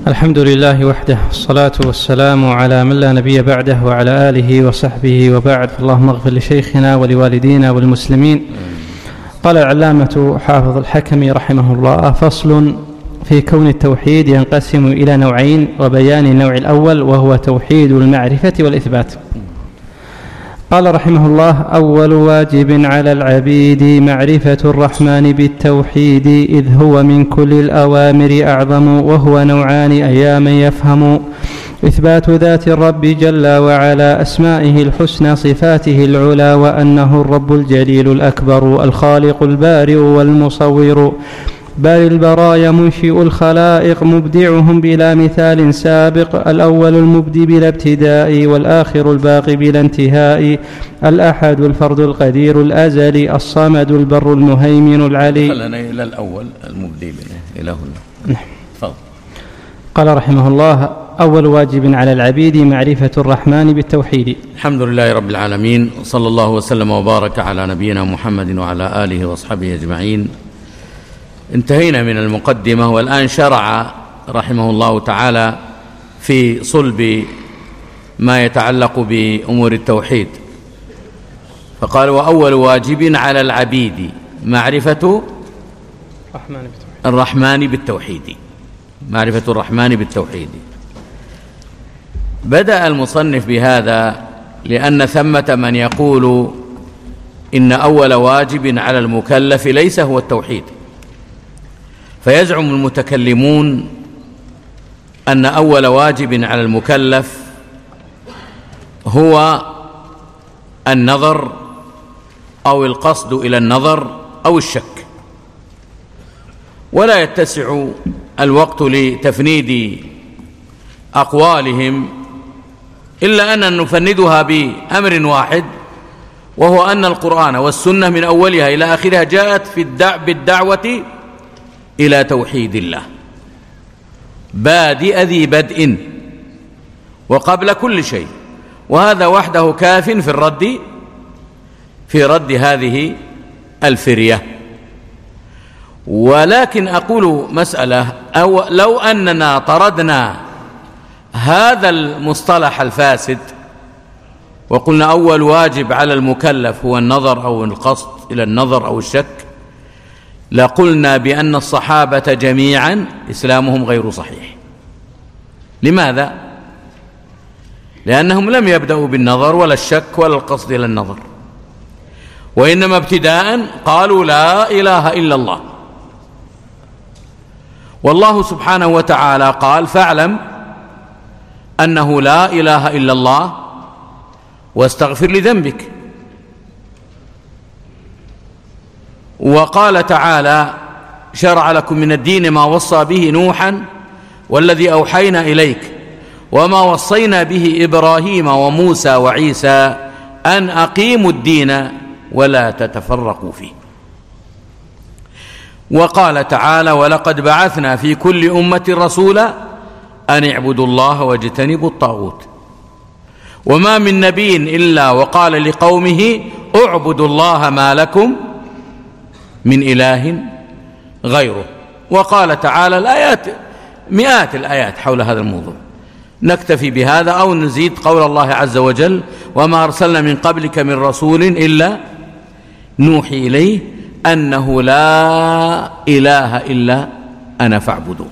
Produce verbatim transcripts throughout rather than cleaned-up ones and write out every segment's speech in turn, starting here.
الحمد لله وحده، الصلاة والسلام على من لا نبي بعده وعلى آله وصحبه وبعد. اللهم اغفر لشيخنا ولوالدينا والمسلمين. قال العلامة حافظ الحكمي رحمه الله: فصل في كون التوحيد ينقسم إلى نوعين، وبيان النوع الأول وهو توحيد المعرفة والإثبات. قال رحمه الله: أول واجب على العبيد معرفة الرحمن بالتوحيد، إذ هو من كل الأوامر أعظم، وهو نوعان أيا من يفهم: إثبات ذات الرب جل وعلا، أسمائه الحسنى صفاته العلى، وأنه الرب الجليل الأكبر الخالق البارئ والمصور، بل البرايا منشئ الخلائق مبدعهم بلا مثال سابق، الأول المبدي بلا ابتداء، والآخر الباقي بلا انتهاء، الأحد الفرد القدير الأزلي، الصمد البر المهيمن العلي. خلنا إلى الأول المبدي إلى هنا. تفضل. قال رحمه الله: أول واجب على العبيد معرفة الرحمن بالتوحيد. الحمد لله رب العالمين، صلى الله وسلم وبارك على نبينا محمد وعلى آله وأصحابه أجمعين. انتهينا من المقدمة، والآن شرع رحمه الله تعالى في صلب ما يتعلق بأمور التوحيد، فقال: وأول واجب على العبيد معرفة الرحمن بالتوحيد. معرفة الرحمن بالتوحيد. بدأ المصنف بهذا لأن ثمة من يقول إن أول واجب على المكلف ليس هو التوحيد، فيزعم المتكلمون أن أول واجب على المكلف هو النظر أو القصد إلى النظر أو الشك، ولا يتسع الوقت لتفنيد أقوالهم، إلا أن نفندها بأمر واحد، وهو أن القرآن والسنة من أولها إلى آخرها جاءت في الدع بالدعوة إلى توحيد الله، بادئ ذي بدء وقبل كل شيء، وهذا وحده كاف في الرد في رد هذه الفرية. ولكن أقول مسألة: أو لو أننا طردنا هذا المصطلح الفاسد وقلنا أول واجب على المكلف هو النظر أو القصد إلى النظر أو الشك، لقلنا بأن الصحابة جميعا إسلامهم غير صحيح. لماذا؟ لأنهم لم يبدأوا بالنظر ولا الشك ولا القصد إلى النظر، وإنما ابتداء قالوا لا إله إلا الله. والله سبحانه وتعالى قال: فاعلم أنه لا إله إلا الله واستغفر لذنبك. وقال تعالى: شرع لكم من الدين ما وصى به نوحا والذي أوحينا إليك وما وصينا به إبراهيم وموسى وعيسى أن أقيموا الدين ولا تتفرقوا فيه. وقال تعالى: ولقد بعثنا في كل أمة رسولا أن اعبدوا الله واجتنبوا الطاغوت وما من نبي إلا وقال لقومه اعبدوا الله ما لكم من إله غيره. وقال تعالى الآيات، مئات الآيات حول هذا الموضوع. نكتفي بهذا أو نزيد قول الله عز وجل: وما أرسلنا من قبلك من رسول إلا نوحي إليه أنه لا إله إلا أنا فاعبدون.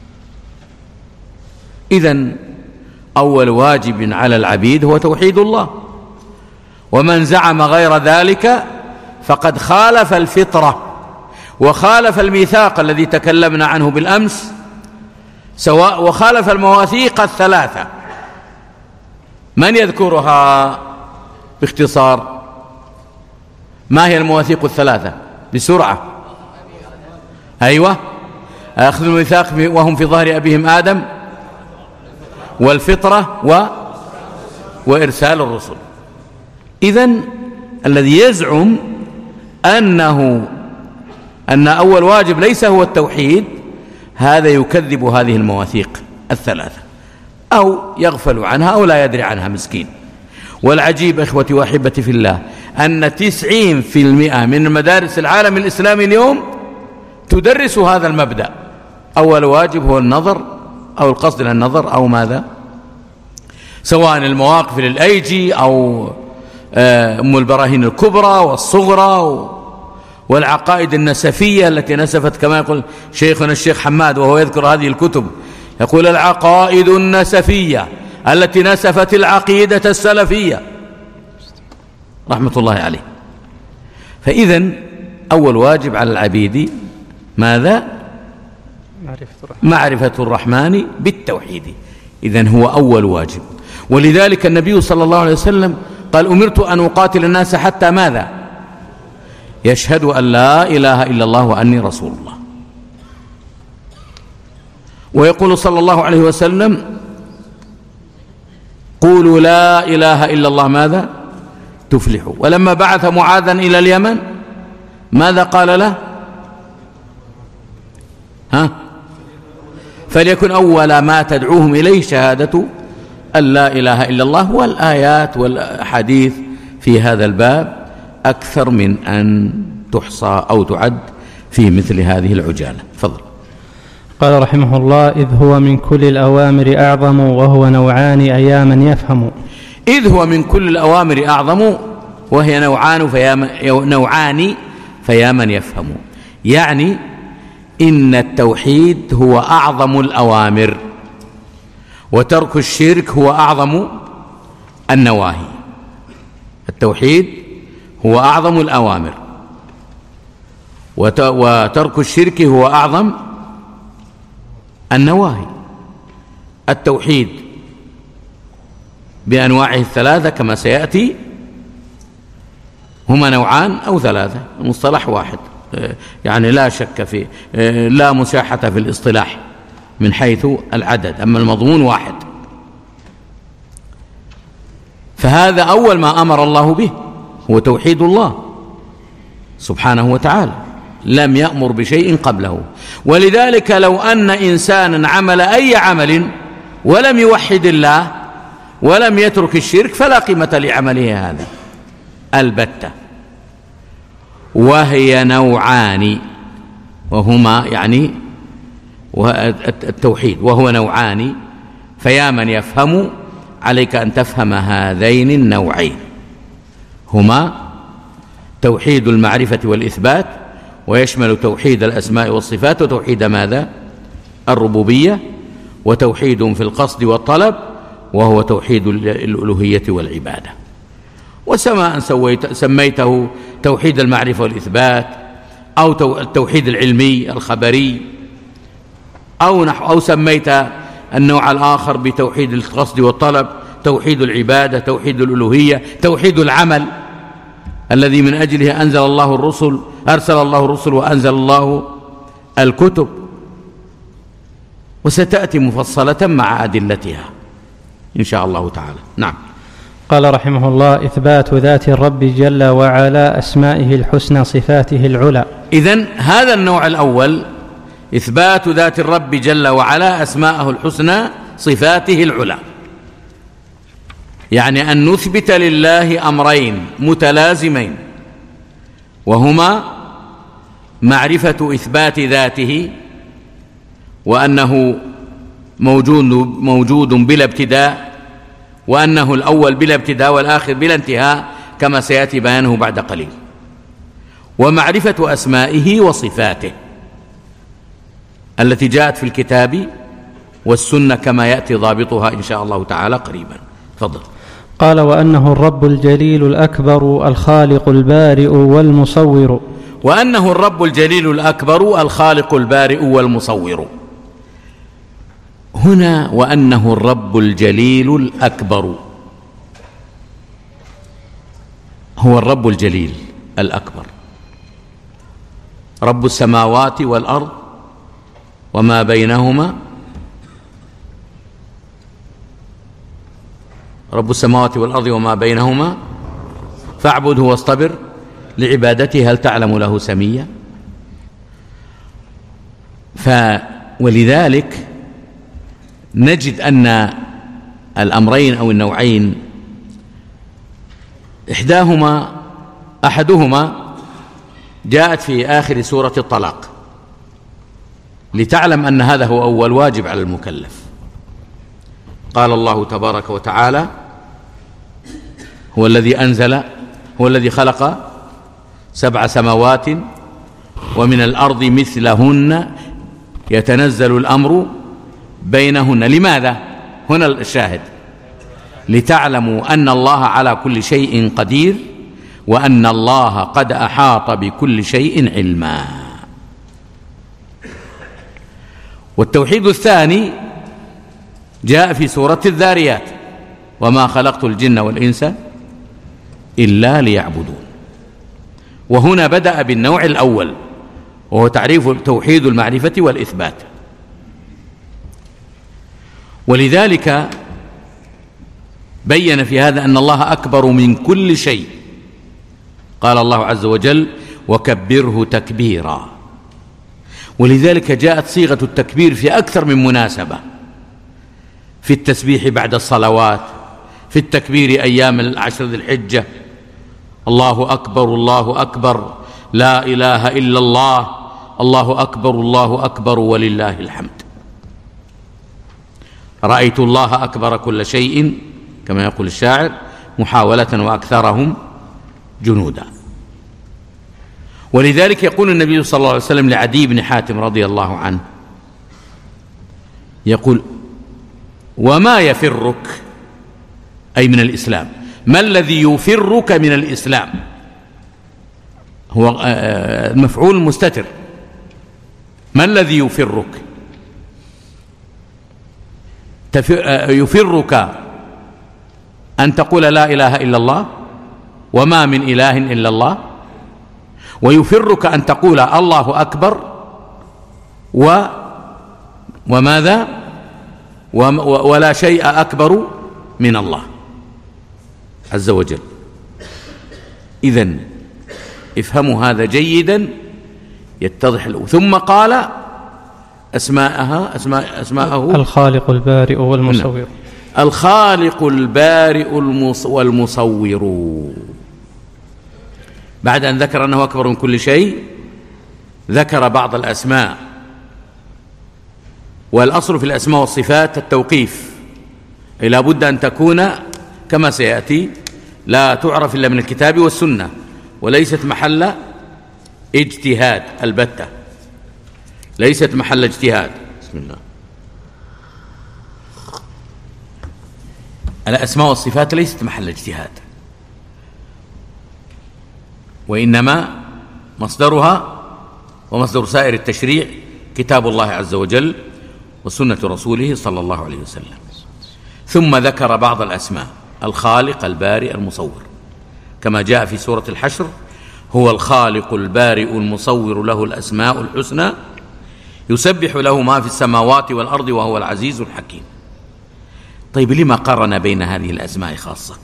إذن أول واجب على العبيد هو توحيد الله، ومن زعم غير ذلك فقد خالف الفطرة وخالف الميثاق الذي تكلمنا عنه بالأمس، سواء وخالف المواثيق الثلاثة. من يذكرها باختصار؟ ما هي المواثيق الثلاثة بسرعة؟ أيوة: أخذ الميثاق وهم في ظهر أبيهم آدم، والفطرة، و... وإرسال الرسل. إذن الذي يزعم أنه أن أول واجب ليس هو التوحيد، هذا يكذب هذه المواثيق الثلاثة، أو يغفل عنها أو لا يدري عنها مسكين. والعجيب إخوتي وأحبتي في الله أن تسعين في المئة من مدارس العالم الإسلامي اليوم تدرس هذا المبدأ: أول واجب هو النظر أو القصد إلى النظر أو ماذا، سواء المواقف للأيجي أو أم البراهين الكبرى والصغرى والعقائد النسفية التي نسفت كما يقول شيخنا الشيخ حماد وهو يذكر هذه الكتب، يقول العقائد النسفية التي نسفت العقيدة السلفية رحمة الله عليه. فإذن أول واجب على العبيد ماذا؟ معرفة الرحمن بالتوحيد. إذن هو أول واجب. ولذلك النبي صلى الله عليه وسلم قال أمرت أن أقاتل الناس حتى ماذا؟ يشهدوا أن لا إله إلا الله وأني رسول الله. ويقول صلى الله عليه وسلم قولوا لا إله إلا الله ماذا؟ تفلحوا. ولما بعث معاذا إلى اليمن ماذا قال له؟ ها؟ فليكن أول ما تدعوهم إليه شهادة أن لا إله إلا الله. والآيات والأحاديث في هذا الباب أكثر من أن تحصى أو تعد في مثل هذه العجالة. فضل. قال رحمه الله إذ هو من كل الأوامر أعظم وهو نوعان أياما يفهم. إذ هو من كل الأوامر أعظم وهي نوعان فيا نوعان فيا من يفهم. يعني إن التوحيد هو أعظم الأوامر وترك الشرك هو أعظم النواهي. التوحيد هو أعظم الأوامر وترك الشرك هو أعظم النواهي. التوحيد بأنواعه الثلاثة كما سيأتي هما نوعان أو ثلاثة، مصطلح واحد يعني لا شك فيه، لا مساحة في الاصطلاح من حيث العدد، أما المضمون واحد. فهذا أول ما أمر الله به هو توحيد الله سبحانه وتعالى، لم يأمر بشيء قبله. ولذلك لو أن إنسانا عمل أي عمل ولم يوحد الله ولم يترك الشرك فلا قيمة لعمله هذا البتة. وهي نوعان وهما يعني التوحيد وهو نوعان فيا من يفهم عليك أن تفهم هذين النوعين، هما توحيد المعرفة والإثبات ويشمل توحيد الأسماء والصفات وتوحيد ماذا؟ الربوبية، وتوحيد في القصد والطلب وهو توحيد الألوهية والعبادة. وسواء سميته توحيد المعرفة والإثبات أو التوحيد العلمي الخبري أو نحو أو سميت النوع الآخر بتوحيد القصد والطلب، توحيد العبادة، توحيد الألوهية، توحيد العمل الذي من أجله أنزل الله الرسل أرسل الله الرسل وأنزل الله الكتب، وستأتي مفصلة مع أدلتها إن شاء الله تعالى. نعم. قال رحمه الله إثبات ذات الرب جل وعلا أسمائه الحسنى صفاته العلى. إذن هذا النوع الأول إثبات ذات الرب جل وعلا أسماءه الحسنى صفاته العلى، يعني أن نثبت لله أمرين متلازمين وهما معرفة إثبات ذاته وأنه موجود, موجود بلا ابتداء، وأنه الأول بلا ابتداء والآخر بلا انتهاء كما سيأتي بيانه بعد قليل، ومعرفة أسمائه وصفاته التي جاءت في الكتاب والسنة كما يأتي ضابطها إن شاء الله تعالى قريبا. تفضل. قال وأنه الرب الجليل الأكبر الخالق البارئ والمصور. وأنه الرب الجليل الأكبر الخالق البارئ والمصور. هنا وأنه الرب الجليل الأكبر، هو الرب الجليل الأكبر، رب السماوات والأرض وما بينهما، رب السماوات والأرض وما بينهما فاعبده واصطبر لعبادته هل تعلم له سميا. ف ولذلك نجد أن الأمرين أو النوعين إحداهما أحدهما جاءت في آخر سورة الطلاق لتعلم أن هذا هو أول واجب على المكلف، قال الله تبارك وتعالى: هو الذي أنزل هو الذي خلق سبع سماوات ومن الأرض مثلهن يتنزل الأمر بينهن. لماذا؟ هنا الشاهد: لتعلموا أن الله على كل شيء قدير وأن الله قد أحاط بكل شيء علما. والتوحيد الثاني جاء في سورة الذاريات: وما خلقت الجن والإنس إلا ليعبدون. وهنا بدأ بالنوع الأول وهو تعريف توحيد المعرفة والإثبات. ولذلك بين في هذا أن الله أكبر من كل شيء. قال الله عز وجل: وكبره تكبيرا. ولذلك جاءت صيغة التكبير في أكثر من مناسبة: في التسبيح بعد الصلوات، في التكبير أيام العشر ذي الحجة، الله أكبر الله أكبر لا إله إلا الله، الله أكبر الله أكبر ولله الحمد. رأيت الله أكبر كل شيء كما يقول الشاعر محاولة وأكثرهم جنودا. ولذلك يقول النبي صلى الله عليه وسلم لعدي بن حاتم رضي الله عنه، يقول: وما يفرك، أي من الإسلام، ما الذي يفرك من الإسلام؟ هو مفعول مستتر. ما الذي يفرك؟ يفرك أن تقول لا إله إلا الله وما من إله إلا الله، ويفرك أن تقول الله أكبر و وماذا ولا شيء أكبر من الله عز وجل. إذن افهموا هذا جيدا يتضح له. ثم قال أسماءها أسماء أسماءه الخالق البارئ والمصور. الخالق البارئ والمصور. بعد أن ذكر أنه أكبر من كل شيء ذكر بعض الأسماء. والأصل في الأسماء والصفات التوقيف، أي لا بد أن تكون كما سيأتي لا تعرف إلا من الكتاب والسنة، وليست محل اجتهاد البتة، ليست محل اجتهاد. بسم الله. الأسماء والصفات ليست محل اجتهاد، وإنما مصدرها ومصدر سائر التشريع كتاب الله عز وجل وسنة رسوله صلى الله عليه وسلم. ثم ذكر بعض الأسماء: الخالق البارئ المصور، كما جاء في سورة الحشر: هو الخالق البارئ المصور له الأسماء الحسنى يسبح له ما في السماوات والأرض وهو العزيز الحكيم. طيب، لما قرن بين هذه الأسماء خاصة؟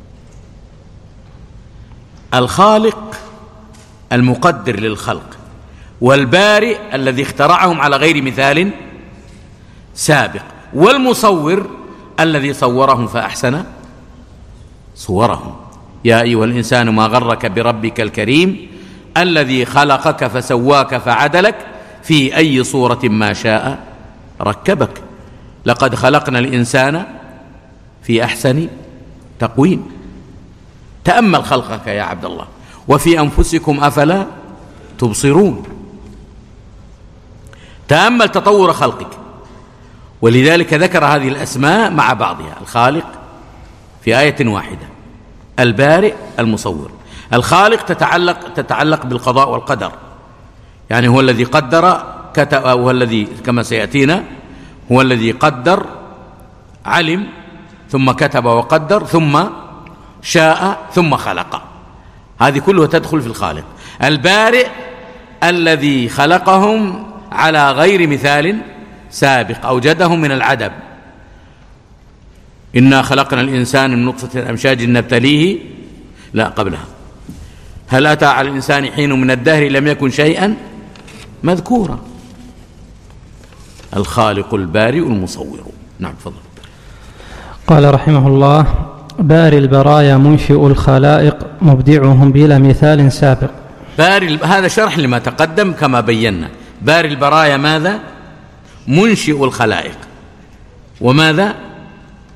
الخالق المقدر للخلق، والبارئ الذي اخترعهم على غير مثال سابق، والمصور الذي صورهم فأحسن صورهم. يا أيها الإنسان ما غرك بربك الكريم الذي خلقك فسواك فعدلك في أي صورة ما شاء ركبك. لقد خلقنا الإنسان في أحسن تقويم. تأمل خلقك يا عبد الله: وفي أنفسكم أفلا تبصرون. تأمل تطور خلقك. ولذلك ذكر هذه الأسماء مع بعضها: الخالق في آية واحدة، البارئ المصور. الخالق تتعلق تتعلق بالقضاء والقدر، يعني هو الذي قدر كتب، هو الذي كما سيأتينا هو الذي قدر، علم ثم كتب وقدر ثم شاء ثم خلق. هذه كلها تدخل في الخالق. البارئ الذي خلقهم على غير مثال سابق، أوجدهم من العدم. إنا خلقنا الإنسان من نطفة أمشاج نبتليه، لا قبلها، هل أتى على الإنسان حين من الدهر لم يكن شيئا مذكورا. الخالق البارئ المصور. نعم، تفضل. قال رحمه الله: باري البرايا منشئ الخلائق مبدعهم بلا مثال سابق. باري، هذا شرح لما تقدم كما بينا. باري البرايا ماذا؟ منشئ الخلائق. وماذا؟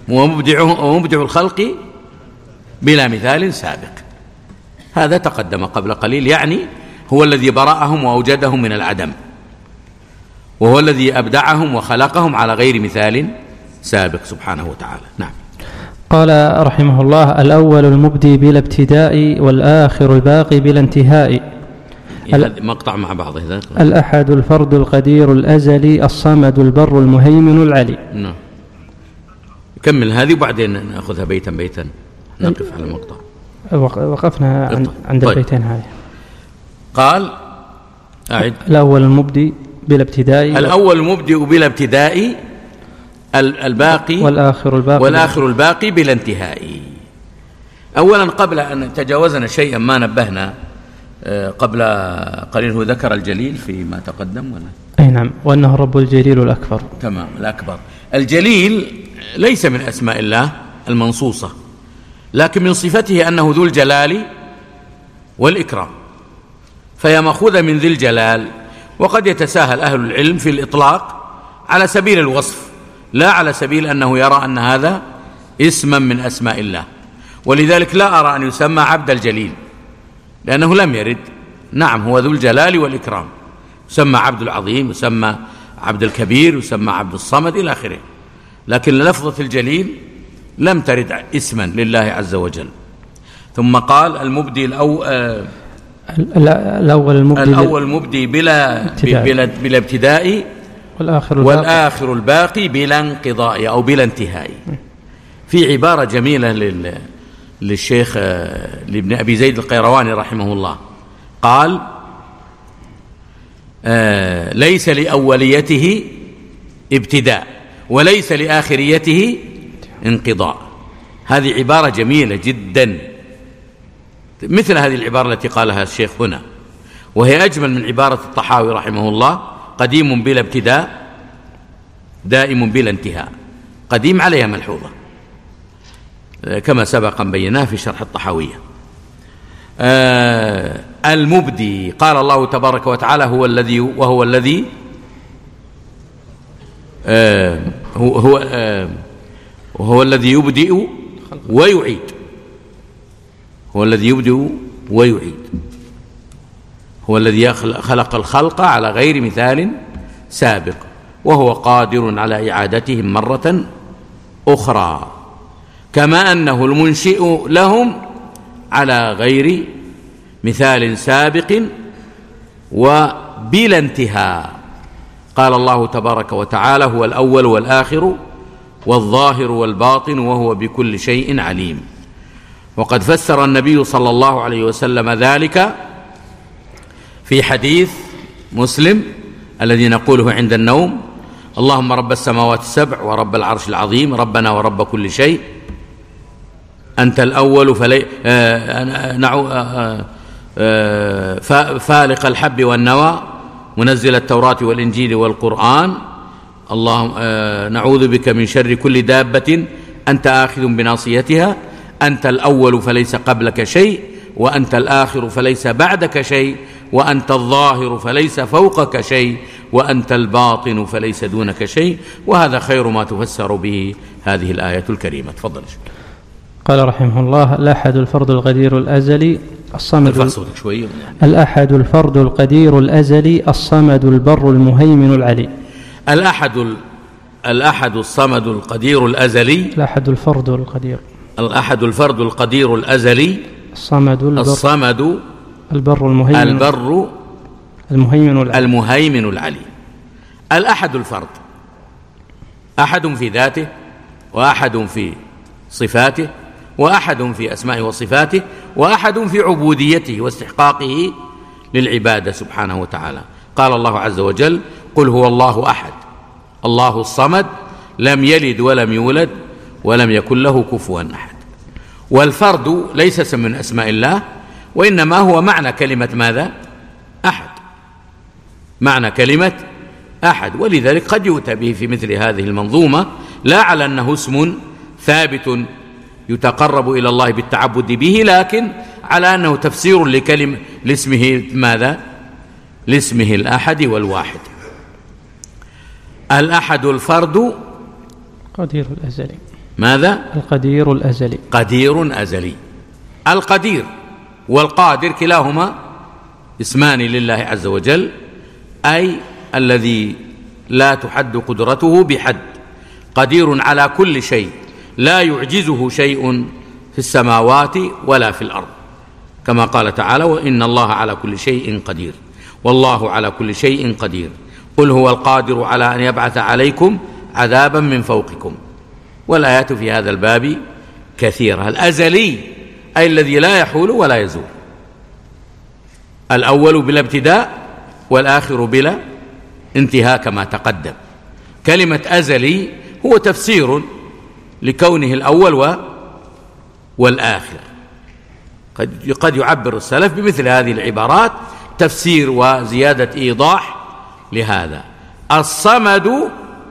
ومبدع الخلق بلا مثال سابق. هذا تقدم قبل قليل، يعني هو الذي برأهم وأوجدهم من العدم، وهو الذي أبدعهم وخلقهم على غير مثال سابق سبحانه وتعالى. نعم. قال رحمه الله: الأول المبدي بلا ابتداء، والآخر الباقي بلا انتهاء. مقطع مع بعض هذا. الأحد الفرد القدير الأزلي الصمد البر المهيمن العلي. نعم. كمل هذه وبعدين نأخذها بيتا بيتا، نقف على المقطع. وقفنا عند, عند طيب. البيتين هذه. قال أعد. الأول المبدي بلا ابتداء، الأول المبدي بلا ابتداء، الباقي والآخر الباقي والآخر الباقي بلا انتهاء. أولا قبل أن تجاوزنا شيئا ما نبهنا قبل قليل، هو ذكر الجليل فيما تقدم ولا؟ أي نعم، وأنه الرب الجليل الأكبر. تمام، الأكبر. الجليل ليس من أسماء الله المنصوصة، لكن من صفته أنه ذو الجلال والإكرام، فهي مأخوذة من ذي الجلال. وقد يتساهل أهل العلم في الإطلاق على سبيل الوصف، لا على سبيل أنه يرى أن هذا اسما من أسماء الله، ولذلك لا أرى أن يسمى عبد الجليل، لأنه لم يرد. نعم، هو ذو الجلال والإكرام، يسمى عبد العظيم، يسمى عبد الكبير، يسمى عبد الصمد إلى آخره، لكن لفظة الجليل لم ترد اسما لله عز وجل. ثم قال المبدي الأو... آه الأول المبدي, الأول المبدي بلا ابتداء, بلا, بلا ابتداء، والآخر, والآخر الباقي بلا انقضاء أو بلا انتهاء. في عبارة جميلة لل... للشيخ لابن أبي زيد القيرواني رحمه الله، قال آه ليس لأوليته ابتداء وليس لآخريته انقضاء. هذه عبارة جميلة جدا، مثل هذه العبارة التي قالها الشيخ هنا، وهي أجمل من عبارة الطحاوي رحمه الله: قديم بلا ابتداء دائم بلا انتهاء. قديم عليها ملحوظة كما سبق أن بيناه في شرح الطحاوية. آه المبدي، قال الله تبارك وتعالى: هو الذي وهو الذي آه هو هو آه وهو الذي يبدئ ويعيد. هو الذي يبدئ ويعيد، هو الذي خلق الخلق على غير مثال سابق، وهو قادر على إعادتهم مرة أخرى، كما أنه المنشئ لهم على غير مثال سابق وبلا انتهاء. قال الله تبارك وتعالى: هو الأول والآخر والظاهر والباطن وهو بكل شيء عليم. وقد فسر النبي صلى الله عليه وسلم ذلك في حديث مسلم الذي نقوله عند النوم: اللهم رب السماوات السبع ورب العرش العظيم ربنا ورب كل شيء أنت الأول فلي... آه... نعو... آه... آه... فالق الحب والنوى منزل التوراة والإنجيل والقرآن، اللهم آه... نعوذ بك من شر كل دابة أنت آخذ بناصيتها، أنت الأول فليس قبلك شيء، وأنت الآخر فليس بعدك شيء، وأنت الظاهر فليس فوقك شيء، وأنت الباطن فليس دونك شيء. وهذا خير ما تفسر به هذه الآية الكريمة. تفضل. قال رحمه الله: الأحد الفرد القدير الأزلي الصمد شوي. الأحد الفرد القدير الأزلي الصمد البر المهيمن العلي. الأحد ال... الأحد الصمد القدير الأزلي، الأحد الفرد القدير الأحد الفرد القدير الأزلي الصمد البر الصمد البر المهيمن البر المهيمن العلي. المهيمن العلي. الأحد الفرد، أحد في ذاته، وأحد في صفاته، وأحد في أسمائه وصفاته، وأحد في عبوديته واستحقاقه للعبادة سبحانه وتعالى. قال الله عز وجل: قل هو الله أحد الله الصمد لم يلد ولم يولد ولم يكن له كفوا أحد. والفرد ليس اسم من أسماء الله، وإنما هو معنى كلمة ماذا؟ أحد، معنى كلمة أحد. ولذلك قد يؤتى به في مثل هذه المنظومة لا على أنه اسم ثابت يتقرب إلى الله بالتعبد به، لكن على أنه تفسير لكلمة لاسمه ماذا؟ لاسمه الأحد والواحد. الأحد الفرد قدير الأزلي ماذا؟ القدير الأزلي. قدير أزلي. القدير والقادر كلاهما اسمان لله عز وجل، أي الذي لا تحد قدرته بحد، قدير على كل شيء، لا يعجزه شيء في السماوات ولا في الأرض، كما قال تعالى: وإن الله على كل شيء قدير، والله على كل شيء قدير، قل هو القادر على أن يبعث عليكم عذابا من فوقكم. والآيات في هذا الباب كثيرة. الأزلي أي الذي لا يحول ولا يزول، الأول بلا ابتداء والآخر بلا انتهاء كما تقدم. كلمة أزلي هو تفسير لكونه الأول والآخر. قد قد يعبر السلف بمثل هذه العبارات تفسير وزيادة إيضاح لهذا. الصمد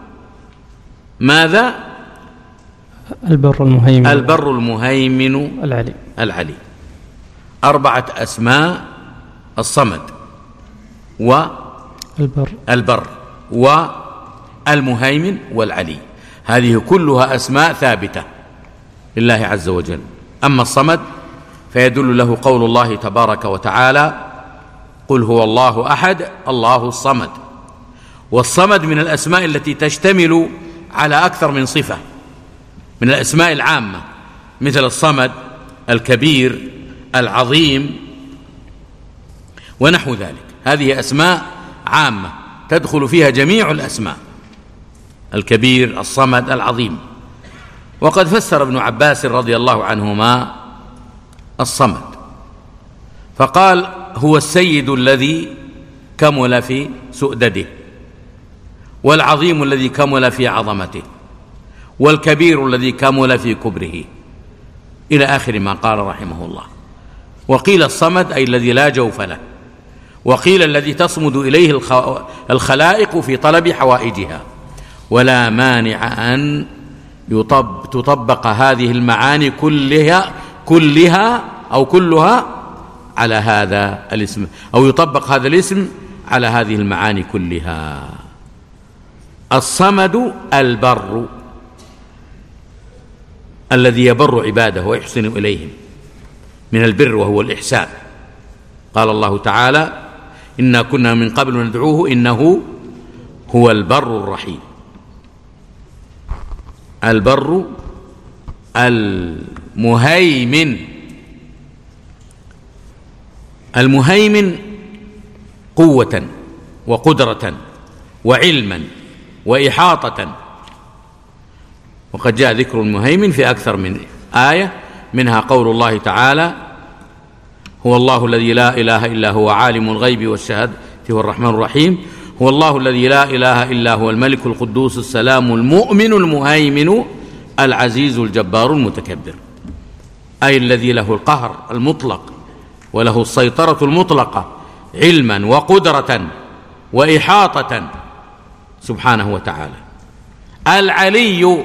ماذا؟ البر المهيمن البر المهيمن العلي العلي. أربعة أسماء: الصمد والبر البر والمهيمن والعلي، هذه كلها أسماء ثابتة لله عز وجل. أما الصمد فيدل له قول الله تبارك وتعالى: قل هو الله أحد الله الصمد. والصمد من الأسماء التي تشتمل على أكثر من صفة من الأسماء العامة، مثل الصمد، الكبير، العظيم، ونحو ذلك. هذه أسماء عامة تدخل فيها جميع الأسماء: الكبير، الصمد، العظيم. وقد فسر ابن عباس رضي الله عنهما الصمد فقال: هو السيد الذي كمل في سؤدده، والعظيم الذي كمل في عظمته، والكبير الذي كمل في كبره، إلى آخر ما قال رحمه الله. وقيل الصمد أي الذي لا جوف له، وقيل الذي تصمد إليه الخلائق في طلب حوائجها. ولا مانع أن يطب تطبق هذه المعاني كلها كلها أو كلها على هذا الاسم، أو يطبق هذا الاسم على هذه المعاني كلها. الصمد البر الذي يبر عباده ويحسن إليهم، من البر وهو الإحسان. قال الله تعالى: إنا كنا من قبل ندعوه إنه هو البر الرحيم. البر المهيمن. المهيمن قوة وقدرة وعلما وإحاطة. وقد جاء ذكر المهيمن في أكثر من آية، منها قول الله تعالى: هو الله الذي لا إله إلا هو عالم الغيب والشهادة هو الرحمن الرحيم. هو الله الذي لا إله إلا هو الملك القدوس السلام المؤمن المهيمن العزيز الجبار المتكبر، أي الذي له القهر المطلق وله السيطرة المطلقة علما وقدرة وإحاطة سبحانه وتعالى. العلي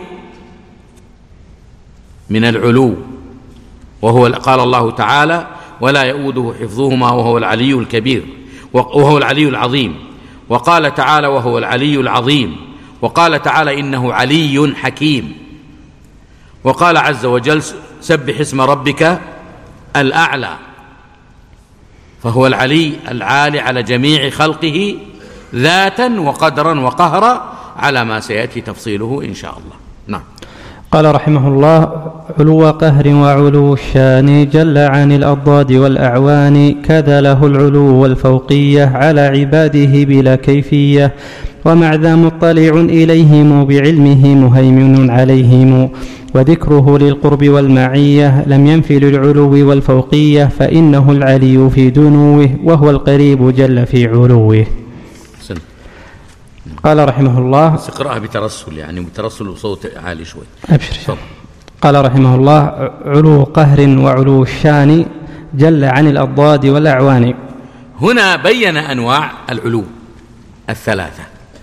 من العلو، وهو قال الله تعالى: ولا يؤوده حفظهما وهو العلي الكبير، وهو العلي العظيم. وقال تعالى: وهو العلي العظيم. وقال تعالى: إنه علي حكيم. وقال عز وجل: سبح اسم ربك الأعلى. فهو العلي العالي على جميع خلقه ذاتا وقدرا وقهرا، على ما سيأتي تفصيله إن شاء الله. نعم. قال رحمه الله: علو قهر وعلو الشان جل عن الأضداد والأعوان، كذا له العلو والفوقية على عباده بلا كيفية، ومع ذا مطلع إليهم بعلمه مهيمن عليهم، وذكره للقرب والمعية لم ينفي للعلو والفوقية، فإنه العلي في دنوه وهو القريب جل في علوه. سن. قال رحمه الله: بس اقرأها بترسل، يعني بترسل بصوت عالي شوي. أبشر. قال رحمه الله: علو قهر وعلو الشان جل عن الأضداد والأعوان. هنا بين أنواع العلو الثلاثة.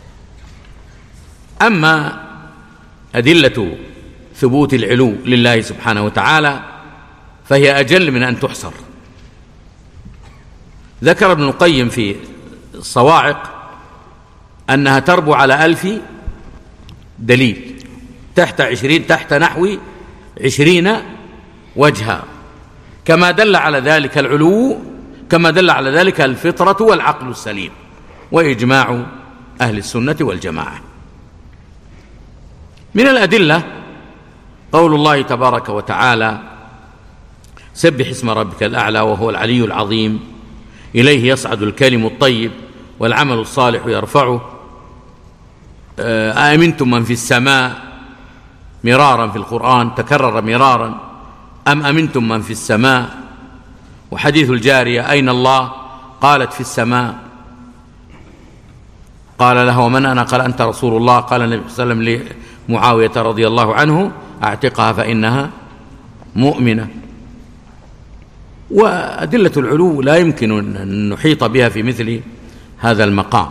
أما أدلة ثبوت العلو لله سبحانه وتعالى فهي أجل من أن تحصر. ذكر ابن القيم في الصواعق أنها تربو على ألف دليل، تحت عشرين تحت نحو عشرين وجها، كما دل على ذلك العلو كما دل على ذلك الفطرة والعقل السليم وإجماع أهل السنة والجماعة. من الأدلة قول الله تبارك وتعالى: سبح اسم ربك الأعلى وهو العلي العظيم، إليه يصعد الكلم الطيب والعمل الصالح يرفعه، أأمنتم من في السماء، مرارا في القرآن تكرر مرارا، أم أمنتم من في السماء. وحديث الجارية: أين الله؟ قالت: في السماء. قال لها: ومن أنا؟ قال: أنت رسول الله. قال النبي صلى الله عليه وسلم لمعاوية رضي الله عنه: أعتقها فإنها مؤمنة. وأدلة العلو لا يمكن أن نحيط بها في مثل هذا المقام.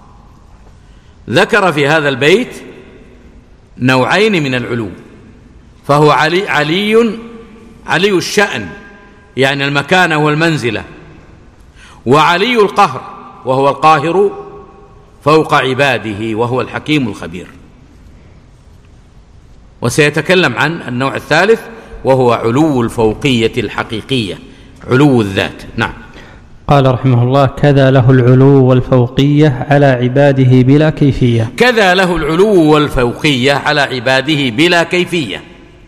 ذكر في هذا البيت نوعين من العلو، فهو علي علي علي الشأن يعني المكانة والمنزلة، وعلي القهر وهو القاهر فوق عباده وهو الحكيم الخبير. وسيتكلم عن النوع الثالث وهو علو الفوقية الحقيقية، علو الذات. نعم. قال رحمه الله: كذا له العلو والفوقية على عباده بلا كيفية. كذا له العلو والفوقية على عباده بلا كيفية،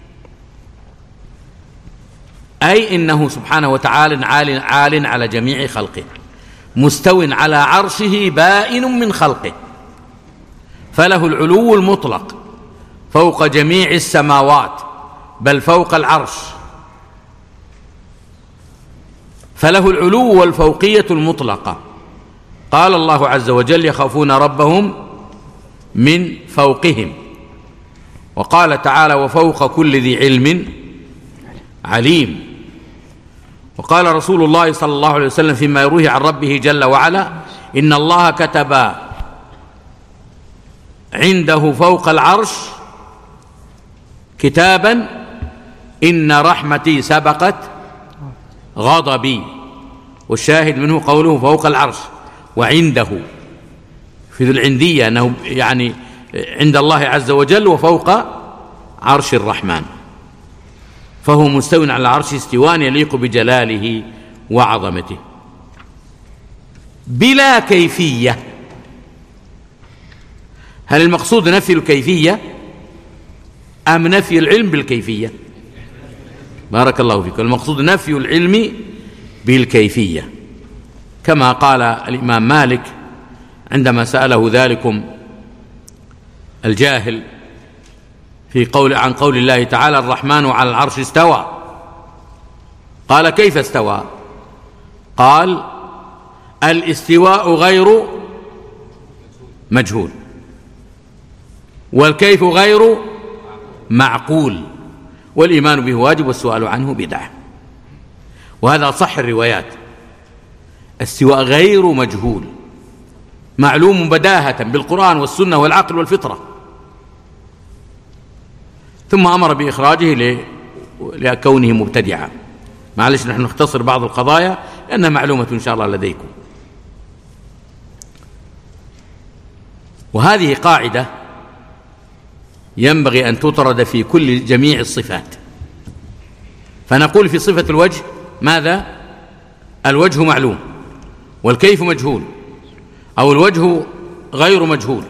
أي إنه سبحانه وتعالى عال, عال على جميع خلقه، مستو على عرشه بائن من خلقه، فله العلو المطلق فوق جميع السماوات بل فوق العرش، فله العلو والفوقية المطلقة. قال الله عز وجل: يخافون ربهم من فوقهم. وقال تعالى: وفوق كل ذي علم عليم. وقال رسول الله صلى الله عليه وسلم فيما يرويه عن ربه جل وعلا: إن الله كتب عنده فوق العرش كتابا إن رحمتي سبقت غضبي. والشاهد منه قوله فوق العرش وعنده، في ذو العندية أنه يعني عند الله عز وجل وفوق عرش الرحمن، فهو مستو على العرش استواء يليق بجلاله وعظمته بلا كيفية. هل المقصود نفي الكيفية أم نفي العلم بالكيفية؟ بارك الله فيكم. المقصود نفي العلم بالكيفية، كما قال الإمام مالك عندما سأله ذلكم الجاهل في قول عن قول الله تعالى: الرحمن على العرش استوى. قال: كيف استوى؟ قال: الاستواء غير مجهول، والكيف غير معقول، والإيمان به واجب والسؤال عنه بدعة. وهذا صح الروايات. استواء غير مجهول معلوم بداهة بالقرآن والسنة والعقل والفطرة، ثم أمر بإخراجه لكونه مبتدعا. معلش نحن نختصر بعض القضايا لأنها معلومة إن شاء الله لديكم. وهذه قاعدة ينبغي أن تطرد في كل جميع الصفات. فنقول في صفة الوجه ماذا؟ الوجه معلوم والكيف مجهول، أو الوجه غير مجهول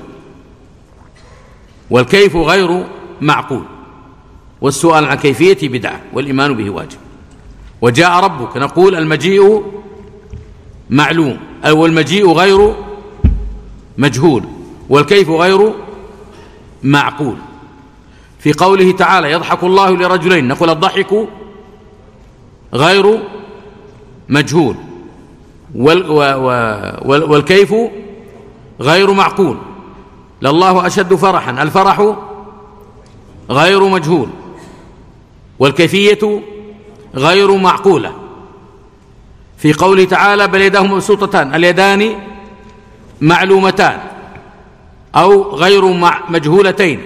والكيف غير معقول، والسؤال عن كيفيته بدعة والإيمان به واجب. وجاء ربك نقول المجيء معلوم أو المجيء غير مجهول والكيف غير معقول. في قوله تعالى: يضحك الله لرجلين، نقول الضحك غير مجهول والكيف غير معقول. لله أشد فرحا، الفرح غير مجهول والكيفية غير معقولة. في قوله تعالى: بل يداه مبسوطتان، اليدان معلومتان أو غير مجهولتين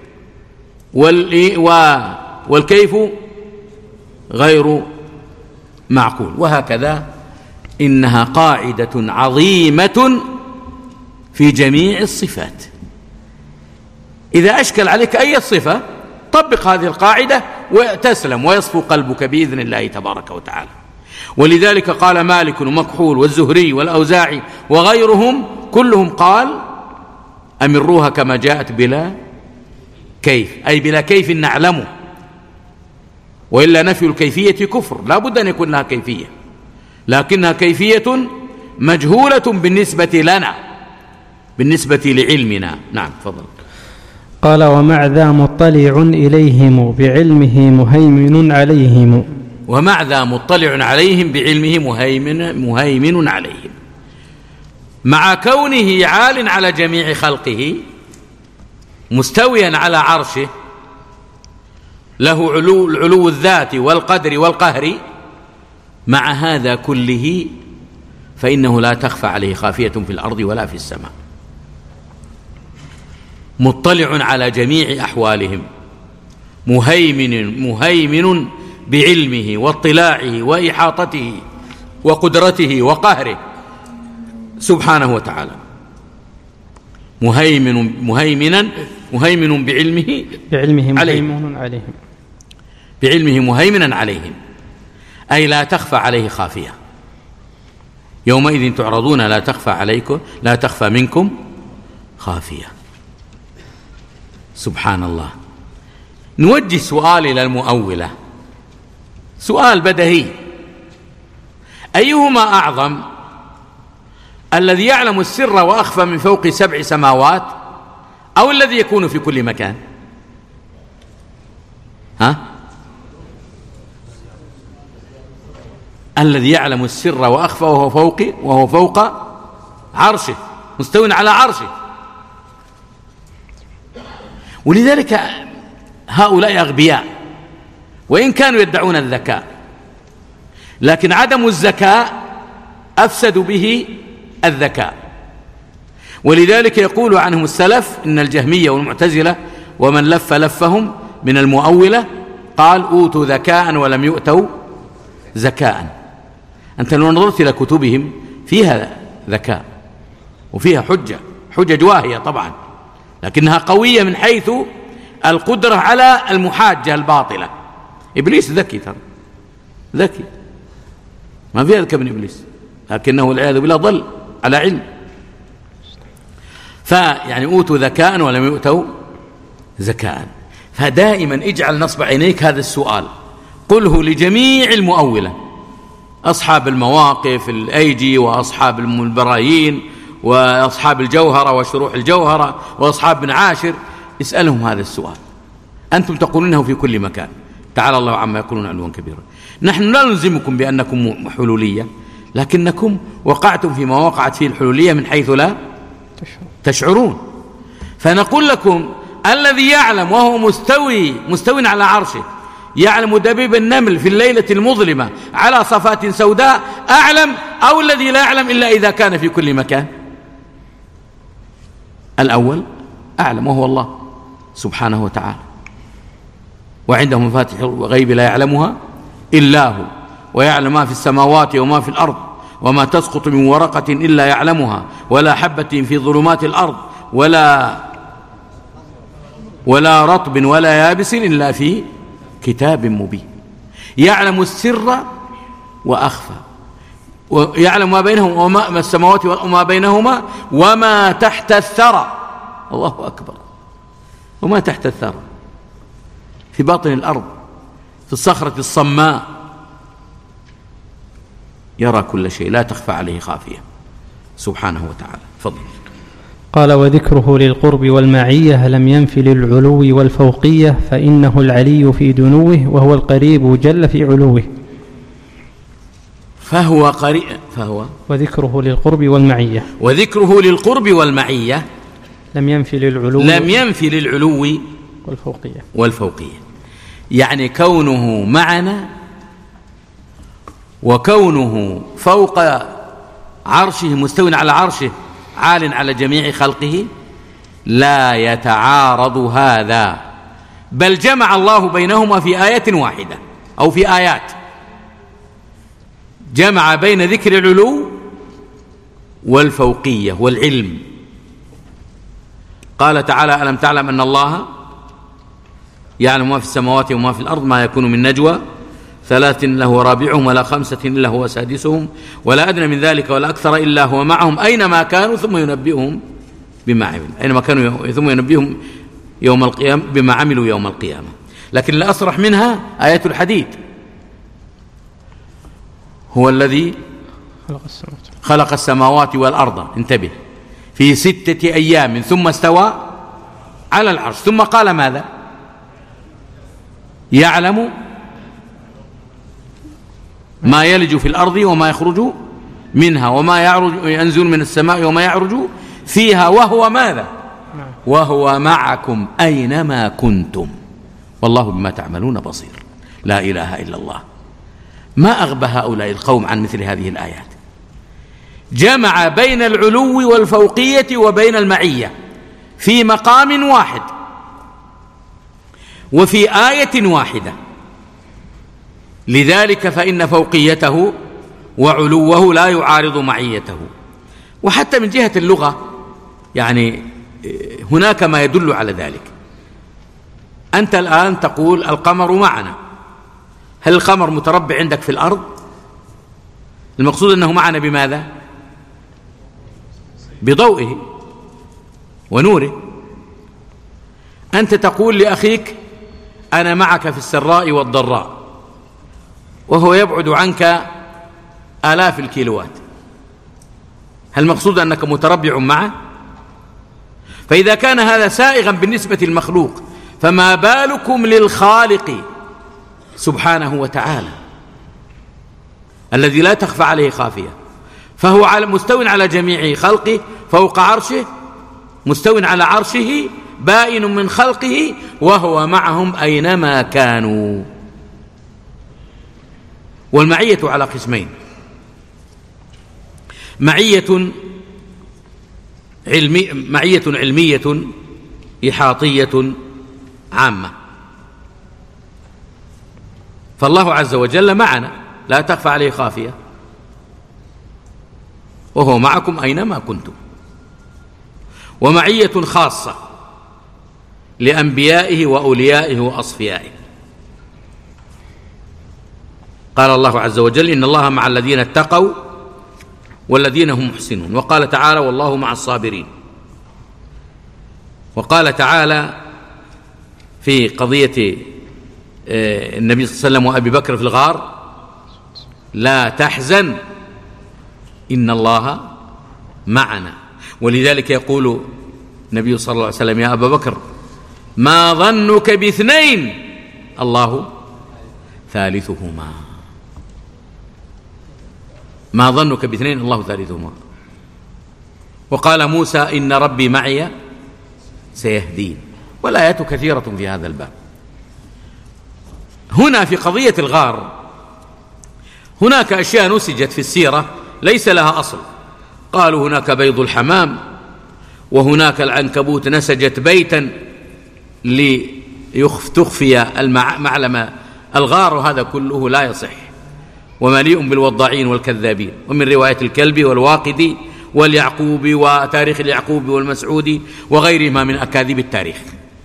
والكيف غير معقول. وهكذا إنها قاعدة عظيمة في جميع الصفات. إذا أشكل عليك أي صفة طبق هذه القاعدة وتسلم ويصفو قلبك بإذن الله تبارك وتعالى. ولذلك قال مالك ومكحول والزهري والأوزاعي وغيرهم كلهم قال أمروها كما جاءت بلا كيف، أي بلا كيف نعلمه، وإلا نفي الكيفية كفر، لا بد أن يكون لها كيفية، لكنها كيفية مجهولة بالنسبة لنا بالنسبة لعلمنا. نعم تفضل. قال ومع ذا مطلع إليهم بعلمه مهيمن عليهم. ومع ذا مطلع عليهم بعلمه مهيمن, مهيمن عليهم، مع كونه عال على جميع خلقه مستويا على عرشه، له علو, علو الذات والقدر والقهر، مع هذا كله فإنه لا تخفى عليه خافية في الأرض ولا في السماء، مطلع على جميع أحوالهم، مهيمن مهيمن بعلمه واطلاعه وإحاطته وقدرته وقهره سبحانه وتعالى، مهيمن مهيمنا مهيمن بعلمه بعلمه مهيمن عليهم بعلمه مهيمنا عليهم، أي لا تخفى عليه خافية. يومئذ تعرضون لا تخفى عليكم لا تخفى منكم خافية. سبحان الله. نوجه سؤال إلى المؤولة، سؤال بديهي: أيهما أعظم، الذي يعلم السر وأخفى من فوق سبع سماوات، أو الذي يكون في كل مكان؟ ها؟ الذي يعلم السر وأخفى وهو فوق وهو فوق عرشه، مستوٍ على عرشه. ولذلك هؤلاء أغبياء، وإن كانوا يدعون الذكاء، لكن عدم الذكاء أفسد به الذكاء. ولذلك يقول عنهم السلف إن الجهمية والمعتزلة ومن لف لفهم من المؤولة قال أوتوا ذكاء ولم يؤتوا ذكاء. أنت لو نظرت إلى كتبهم فيها ذكاء وفيها حجة حجج واهية طبعا، لكنها قوية من حيث القدرة على المحاجة الباطلة. إبليس ذكي، ترى ذكي، ما في أذكى من إبليس، لكنه والعياذ بالله ضل على علم. فيعني أوتوا ذكاء ولم يؤتوا ذكاء. فدائما اجعل نصب عينيك هذا السؤال، قله لجميع المؤولة، أصحاب المواقف الأيجي وأصحاب البراهين وأصحاب الجوهرة وشروح الجوهرة وأصحاب بن عاشر، اسألهم هذا السؤال. أنتم تقولونه في كل مكان، تعالى الله عما يقولون علوا كبيرا. نحن لا نلزمكم بأنكم حلولية، لكنكم وقعتم فيما وقعت فيه الحلولية من حيث لا تشعرون. فنقول لكم الذي يعلم وهو مستوي مستوي على عرشه، يعلم دبيب النمل في الليلة المظلمة على صفات سوداء، أعلم أو الذي لا يعلم إلا إذا كان في كل مكان؟ الأول أعلم، وهو الله سبحانه وتعالى، وعنده مفاتيح الغيب لا يعلمها إلا هو، ويعلم ما في السماوات وما في الأرض، وما تسقط من ورقة إلا يعلمها، ولا حبة في ظلمات الأرض ولا ولا رطب ولا يابس إلا في كتاب مبين. يعلم السر وأخفى، ويعلم ما بينهم وما السماوات وما بينهما وما تحت الثرى. الله أكبر. وما تحت الثرى في باطن الأرض في الصخرة الصماء، يرى كل شيء لا تخفى عليه خافية سبحانه وتعالى. فضل. قال وذكره للقرب والمعية لم ينف للعلو والفوقية، فإنه العلي في دنوه وهو القريب جل في علوه. فهو قريب فهو وذكره للقرب والمعية وذكره للقرب والمعية لم ينف للعلو لم ينف للعلو والفوقية والفوقية يعني كونه معنا وكونه فوق عرشه مستوٍ على عرشه عال على جميع خلقه لا يتعارض هذا، بل جمع الله بينهما في آية واحدة أو في آيات، جمع بين ذكر العلو والفوقية والعلم. قال تعالى ألم تعلم أن الله يعلم ما في السماوات وما في الأرض ما يكون من نجوى ثلاث إلا هو رابعهم ولا خمسة إلا هو سادسهم ولا أدنى من ذلك ولا أكثر إلا هو معهم أينما كانوا ثم ينبئهم بما عملوا أينما كانوا ثم ينبئهم يوم القيامة بما عملوا يوم القيامة. لكن الأصرح منها آية الحديد، هو الذي خلق السماوات والأرض، انتبه، في ستة أيام ثم استوى على العرش، ثم قال ماذا؟ يعلم ما يلج في الأرض وما يخرج منها وما يعرج ينزل من السماء وما يعرج فيها وهو ماذا؟ وهو معكم أينما كنتم والله بما تعملون بصير. لا إله إلا الله. ما أغبى هؤلاء القوم عن مثل هذه الآيات. جمع بين العلو والفوقية وبين المعية في مقام واحد وفي آية واحدة. لذلك فإن فوقيته وعلوه لا يعارض معيته. وحتى من جهة اللغة يعني هناك ما يدل على ذلك. أنت الآن تقول القمر معنا، هل القمر متربع عندك في الأرض؟ المقصود أنه معنا بماذا؟ بضوئه ونوره. أنت تقول لأخيك أنا معك في السراء والضراء وهو يبعد عنك آلاف الكيلوات، هل المقصود أنك متربع معه؟ فإذا كان هذا سائغا بالنسبة للمخلوق فما بالكم للخالق سبحانه وتعالى الذي لا تخفى عليه خافية، فهو على مستو على جميع خلقه فوق عرشه، مستو على عرشه، بائن من خلقه، وهو معهم أينما كانوا. والمعية على قسمين: معية علمي معية علمية إحاطية عامة. فالله عز وجل معنا لا تخفى عليه خافية وهو معكم أينما كنتم. ومعية خاصة لأنبيائه وأوليائه وأصفيائه. قال الله عز وجل إن الله مع الذين اتقوا والذين هم محسنون. وقال تعالى والله مع الصابرين. وقال تعالى في قضية النبي صلى الله عليه وسلم وأبي بكر في الغار لا تحزن إن الله معنا. ولذلك يقول النبي صلى الله عليه وسلم يا أبا بكر ما ظنك باثنين الله ثالثهما. ما ظنك باثنين الله ثالثهما. وقال موسى إن ربي معي سيهدين. والآيات كثيرة في هذا الباب. هنا في قضية الغار هناك أشياء نسجت في السيرة ليس لها أصل. قالوا هناك بيض الحمام، وهناك العنكبوت نسجت بيتا لتخفي المعلم الغار، وهذا كله لا يصح ومليء بالوضاعين والكذابين. ومن رواية الكلب والواقدي واليعقوب وتاريخ اليعقوب والمسعودي وغيرهما من أكاذيب التاريخ.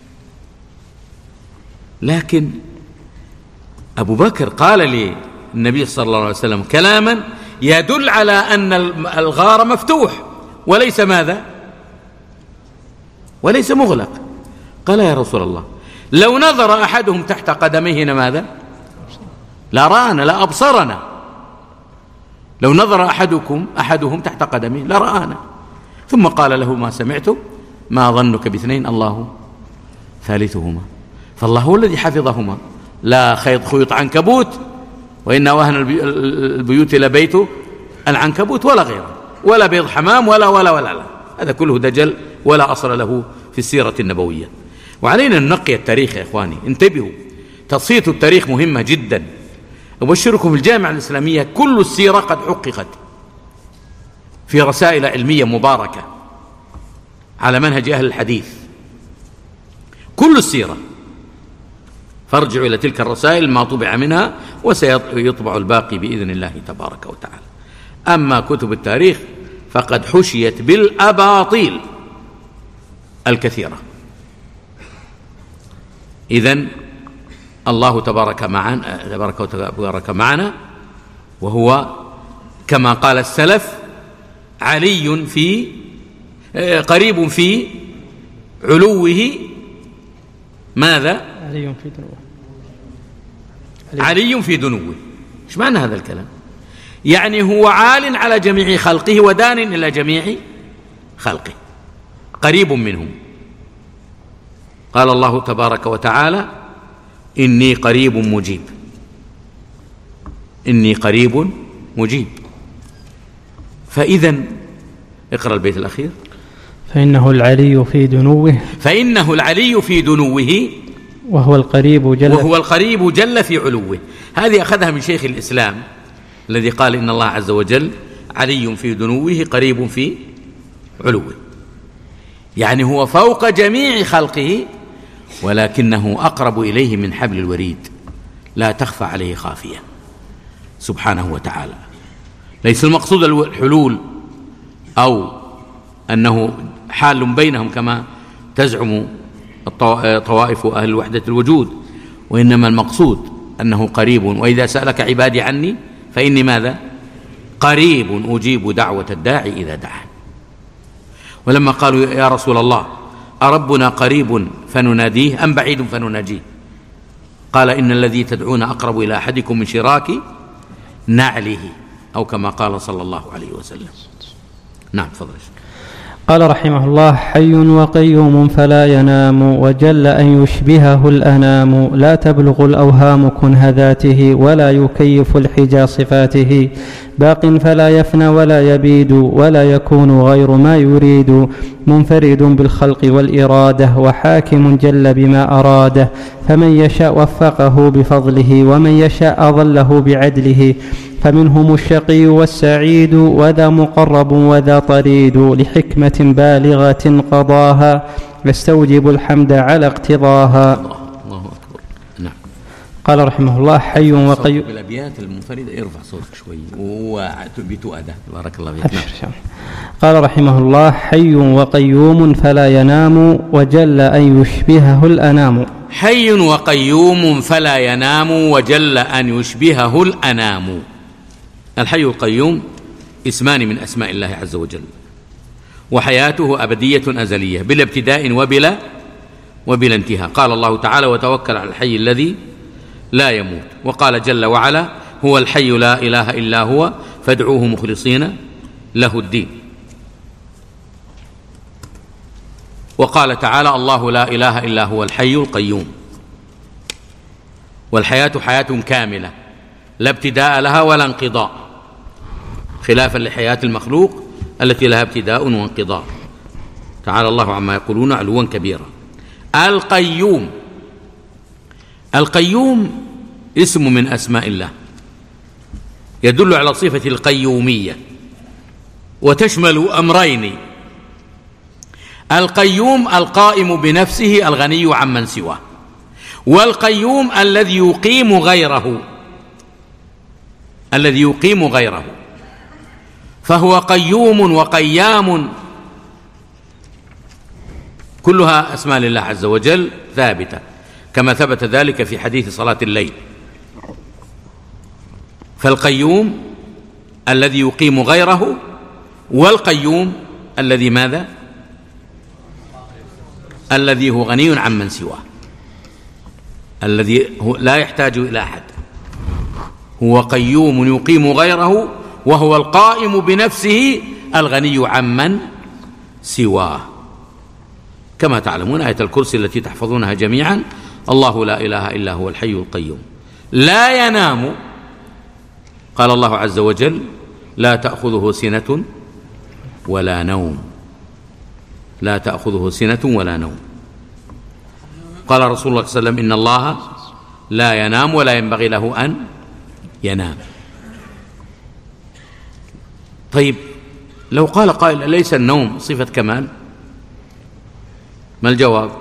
لكن أبو بكر قال للنبي صلى الله عليه وسلم كلاما يدل على أن الغار مفتوح وليس ماذا؟ وليس مغلق. قال يا رسول الله لو نظر أحدهم تحت قدميه ماذا؟ لا رآنا لا أبصرنا. لو نظر أحدكم أحدهم تحت قدميه لا رآنا. ثم قال له ما سمعتم ما ظنك باثنين الله ثالثهما. فالله هو الذي حفظهما. لا خيط خيط عنكبوت وإن وهن البيوت لبيت العنكبوت ولا غيره، ولا بيض حمام ولا ولا ولا لا. هذا كله دجل ولا أصل له في السيرة النبوية. وعلينا أن ننقي التاريخ يا إخواني، انتبهوا، تصفية التاريخ مهمة جدا. أبشركم في الجامعة الإسلامية كل السيرة قد حققت في رسائل علمية مباركة على منهج أهل الحديث، كل السيرة. فارجعوا إلى تلك الرسائل ما طبع منها وسيطبع الباقي بإذن الله تبارك وتعالى. أما كتب التاريخ فقد حشيت بالأباطيل الكثيرة. إذن الله تبارك معنا تبارك وتبارك معنا، وهو كما قال السلف علي في قريب في علوه ماذا؟ علي في دنوه. علي في دنوه. ايش معنى هذا الكلام؟ يعني هو عال على جميع خلقه ودان إلى جميع خلقه، قريب منهم. قال الله تبارك وتعالى إني قريب مجيب، إني قريب مجيب. فإذا اقرأ البيت الأخير. فإنه العلي في دنوه فإنه العلي في دنوه وهو القريب جل وهو القريب جل في علوه. هذه أخذها من شيخ الإسلام الذي قال إن الله عز وجل علي في دنوه قريب في علوه، يعني هو فوق جميع خلقه ولكنه أقرب إليه من حبل الوريد، لا تخفى عليه خافية سبحانه وتعالى. ليس المقصود الحلول أو أنه حال بينهم كما تزعم طوائف أهل وحدة الوجود، وإنما المقصود أنه قريب. وإذا سألك عبادي عني فإني ماذا؟ قريب أجيب دعوة الداعي إذا دعان. ولما قالوا يا رسول الله أربنا قريب فنناديه أم بعيد فنناجيه؟ قال إن الذي تدعون أقرب إلى أحدكم من شراك نعله، أو كما قال صلى الله عليه وسلم. نعم تفضل. قال رحمه الله: حي وقيوم فلا ينام، وجل أن يشبهه الأنام، لا تبلغ الأوهام كنه ذاته، ولا يكيف الحجى صفاته، باق فلا يفنى ولا يبيد، ولا يكون غير ما يريد، منفرد بالخلق والإرادة، وحاكم جل بما أراده، فمن يشاء وفقه بفضله، ومن يشاء أضله بعدله، فمنهم الشقي والسعيد، وذا مقرب وذا طريد، لحكمة بالغة قضاها، يستوجب الحمد على اقتضاها. الله أكبر. نعم. قال رحمه الله: حي وقيوم. بالأبيات المنفردة ارفع صوتك شوي وبتؤدى. بارك الله فيك. نعم. قال رحمه الله: حي وقيوم فلا ينام، وجل أن يشبهه الأنام. حي وقيوم فلا ينام، وجل أن يشبهه الأنام. الحي القيوم اسمان من أسماء الله عز وجل، وحياته أبدية أزلية بلا ابتداء وبلا وبلا انتهاء. قال الله تعالى: وتوكل على الحي الذي لا يموت. وقال جل وعلا: هو الحي لا إله إلا هو فادعوه مخلصين له الدين. وقال تعالى: الله لا إله إلا هو الحي القيوم. والحياة حياة كاملة لا ابتداء لها ولا انقضاء، خلافا لحياة المخلوق التي لها ابتداء وانقضاء. تعالى الله عما يقولون علوا كبيرا. القيوم. القيوم اسم من أسماء الله يدل على صفة القيومية، وتشمل أمرين: القيوم القائم بنفسه الغني عمن سواه، والقيوم الذي يقيم غيره الذي يقيم غيره فهو قيوم وقيام، كلها أسماء لله عز وجل ثابتة، كما ثبت ذلك في حديث صلاة الليل. فالقيوم الذي يقيم غيره، والقيوم الذي ماذا؟ الذي هو غني عمن سواه، الذي لا يحتاج إلى أحد. هو قيوم يقيم غيره، وهو القائم بنفسه الغني عمن سواه. كما تعلمون آية الكرسي التي تحفظونها جميعا: الله لا إله إلا هو الحي القيوم لا ينام. قال الله عز وجل: لا تأخذه سنة ولا نوم. لا تأخذه سنة ولا نوم. قال رسول الله صلى الله عليه وسلم: إن الله لا ينام ولا ينبغي له أن ينام. طيب، لو قال قائل: أليس النوم صفة كمال؟ ما الجواب؟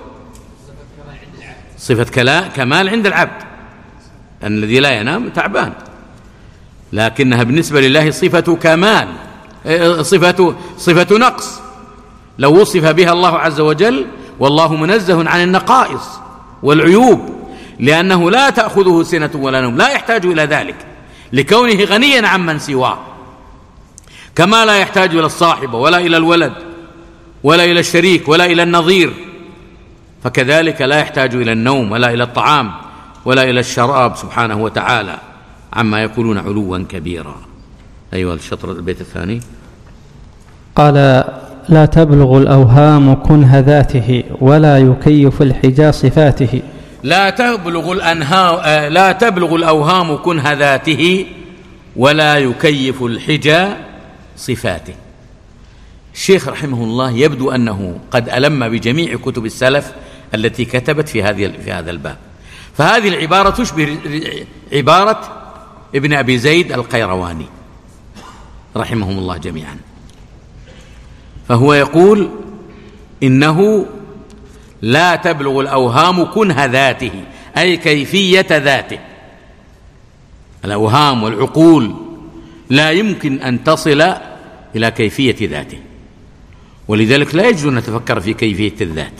صفة كمال عند العبد، أن الذي لا ينام تعبان، لكنها بالنسبة لله صفة كمال، صفة, صفة نقص. لو وصف بها الله عز وجل، والله منزه عن النقائص والعيوب، لأنه لا تأخذه سنة ولا نوم، لا يحتاج إلى ذلك لكونه غنيا عمن سواه، كما لا يحتاج إلى الصاحبة ولا إلى الولد ولا إلى الشريك ولا إلى النظير، فكذلك لا يحتاج إلى النوم ولا إلى الطعام ولا إلى الشراب سبحانه وتعالى عما يقولون علوا كبيرا. أيها الشطر البيت الثاني. قال: لا تبلغ الأوهام كنه ذاته ولا يكيف الحجى صفاته. لا تبلغ الأنهار لا تبلغ الأوهام كنه ذاته ولا يكيف الحجى صفاته. الشيخ رحمه الله يبدو أنه قد ألم بجميع كتب السلف التي كتبت في هذه في هذا الباب، فهذه العبارة تشبه عبارة ابن أبي زيد القيرواني رحمهم الله جميعا، فهو يقول إنه لا تبلغ الأوهام كنه ذاته، أي كيفية ذاته. الأوهام والعقول لا يمكن أن تصل إلى كيفية ذاته، ولذلك لا يجوز أن نتفكر في كيفية الذات،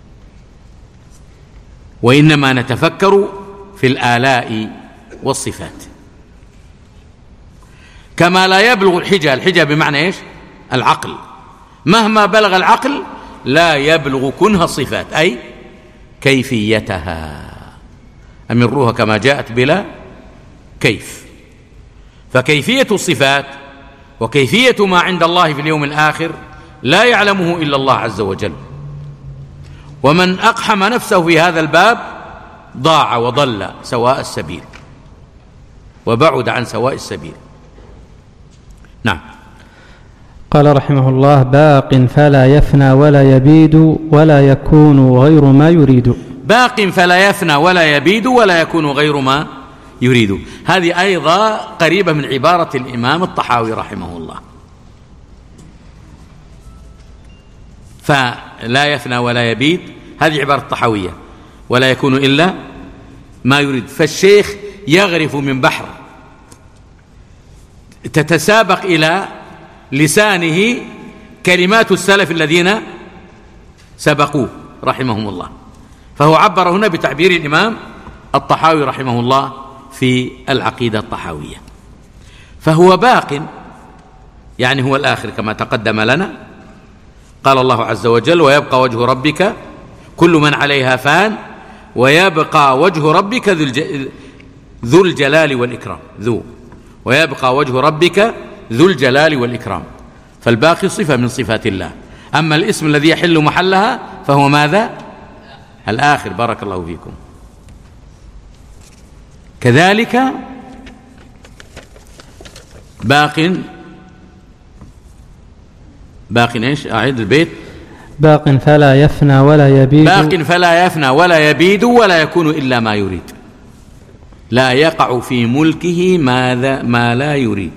وإنما نتفكر في الآلاء والصفات. كما لا يبلغ الحجة، الحجة بمعنى إيش؟ العقل، مهما بلغ العقل لا يبلغ كنه الصفات، أي كيفيتها، أمروها كما جاءت بلا كيف. فكيفية الصفات وكيفية ما عند الله في اليوم الآخر لا يعلمه إلا الله عز وجل، ومن أقحم نفسه في هذا الباب ضاع وضل سواء السبيل وبعد عن سواء السبيل. نعم. قال رحمه الله: باق فلا يفنى ولا يبيد ولا يكون غير ما يريد. باق فلا يفنى ولا يبيد ولا يكون غير ما يريد، هذه أيضا قريبة من عبارة الإمام الطحاوي رحمه الله. فلا يفنى ولا يبيد هذه عبارة الطحاوية، ولا يكون إلا ما يريد. فالشيخ يغرف من بحر تتسابق إلى لسانه كلمات السلف الذين سبقوه رحمهم الله، فهو عبر هنا بتعبير الإمام الطحاوي رحمه الله في العقيدة الطحاوية. فهو باق، يعني هو الآخر كما تقدم لنا. قال الله عز وجل: ويبقى وجه ربك كل من عليها فان ويبقى وجه ربك ذو الجلال والإكرام. ذو ويبقى وجه ربك ذو الجلال والإكرام، فالباقي صفة من صفات الله. أما الاسم الذي يحل محلها فهو ماذا؟ الآخر. بارك الله فيكم. كذلك باق باق ايش؟ أعيد البيت. باق فلا يفنى ولا يبيد. باق فلا يفنى ولا يبيد ولا يكون إلا ما يريد، لا يقع في ملكه ماذا ما لا يريد.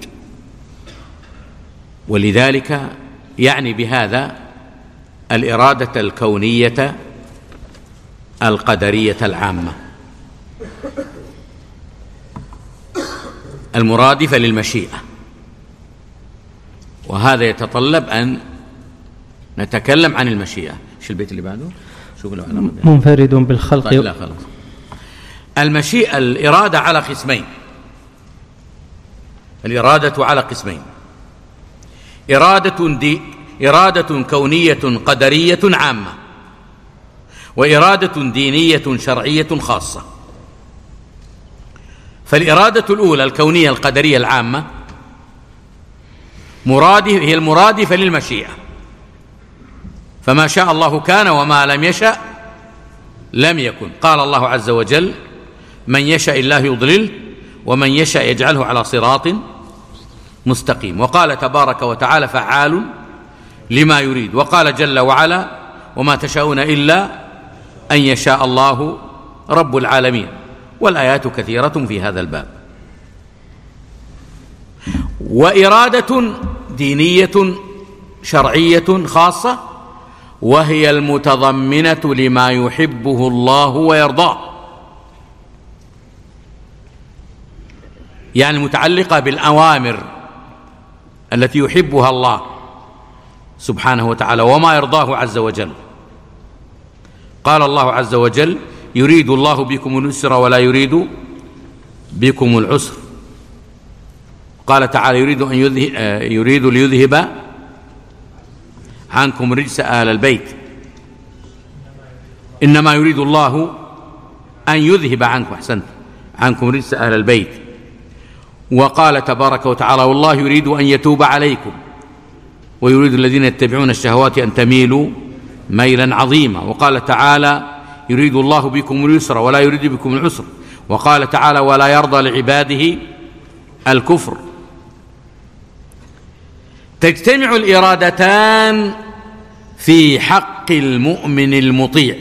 ولذلك يعني بهذا الإرادة الكونية القدرية العامة المرادفة للمشيئة، وهذا يتطلب أن نتكلم عن المشيئة. شو البيت اللي بعده؟ شوف له علامة منفرد بالخلق. طيب لا خلاص. المشيئة الإرادة على قسمين، الإرادة على قسمين: إرادة دي إرادة كونية قدرية عامة، وإرادة دينية شرعية خاصة. فالإرادة الأولى الكونية القدرية العامة مرادف هي المرادفة للمشيئة، فما شاء الله كان وما لم يشأ لم يكن. قال الله عز وجل: من يشاء الله يضلله ومن يشاء يجعله على صراط مستقيم. وقال تبارك وتعالى: فعال لما يريد. وقال جل وعلا: وما تشاءون إلا أن يشاء الله رب العالمين. والآيات كثيرة في هذا الباب. وإرادة دينية شرعية خاصة، وهي المتضمنة لما يحبه الله ويرضاه، يعني المتعلقة بالأوامر التي يحبها الله سبحانه وتعالى وما يرضاه عز وجل. قال الله عز وجل: يريد الله بكم اليسر ولا يريد بكم العسر. قال تعالى يريد أن يذهب يريد ليذهب عنكم رجس أهل البيت، إنما يريد الله أن يذهب عنكم أحسنت عنكم رجس أهل البيت. وقال تبارك وتعالى والله يريد أن يتوب عليكم ويريد الذين يتبعون الشهوات أن تميلوا ميلا عظيما. وقال تعالى يريد الله بكم اليسر ولا يريد بكم العسر. وقال تعالى ولا يرضى لعباده الكفر. تجتمع الإرادتان في حق المؤمن المطيع،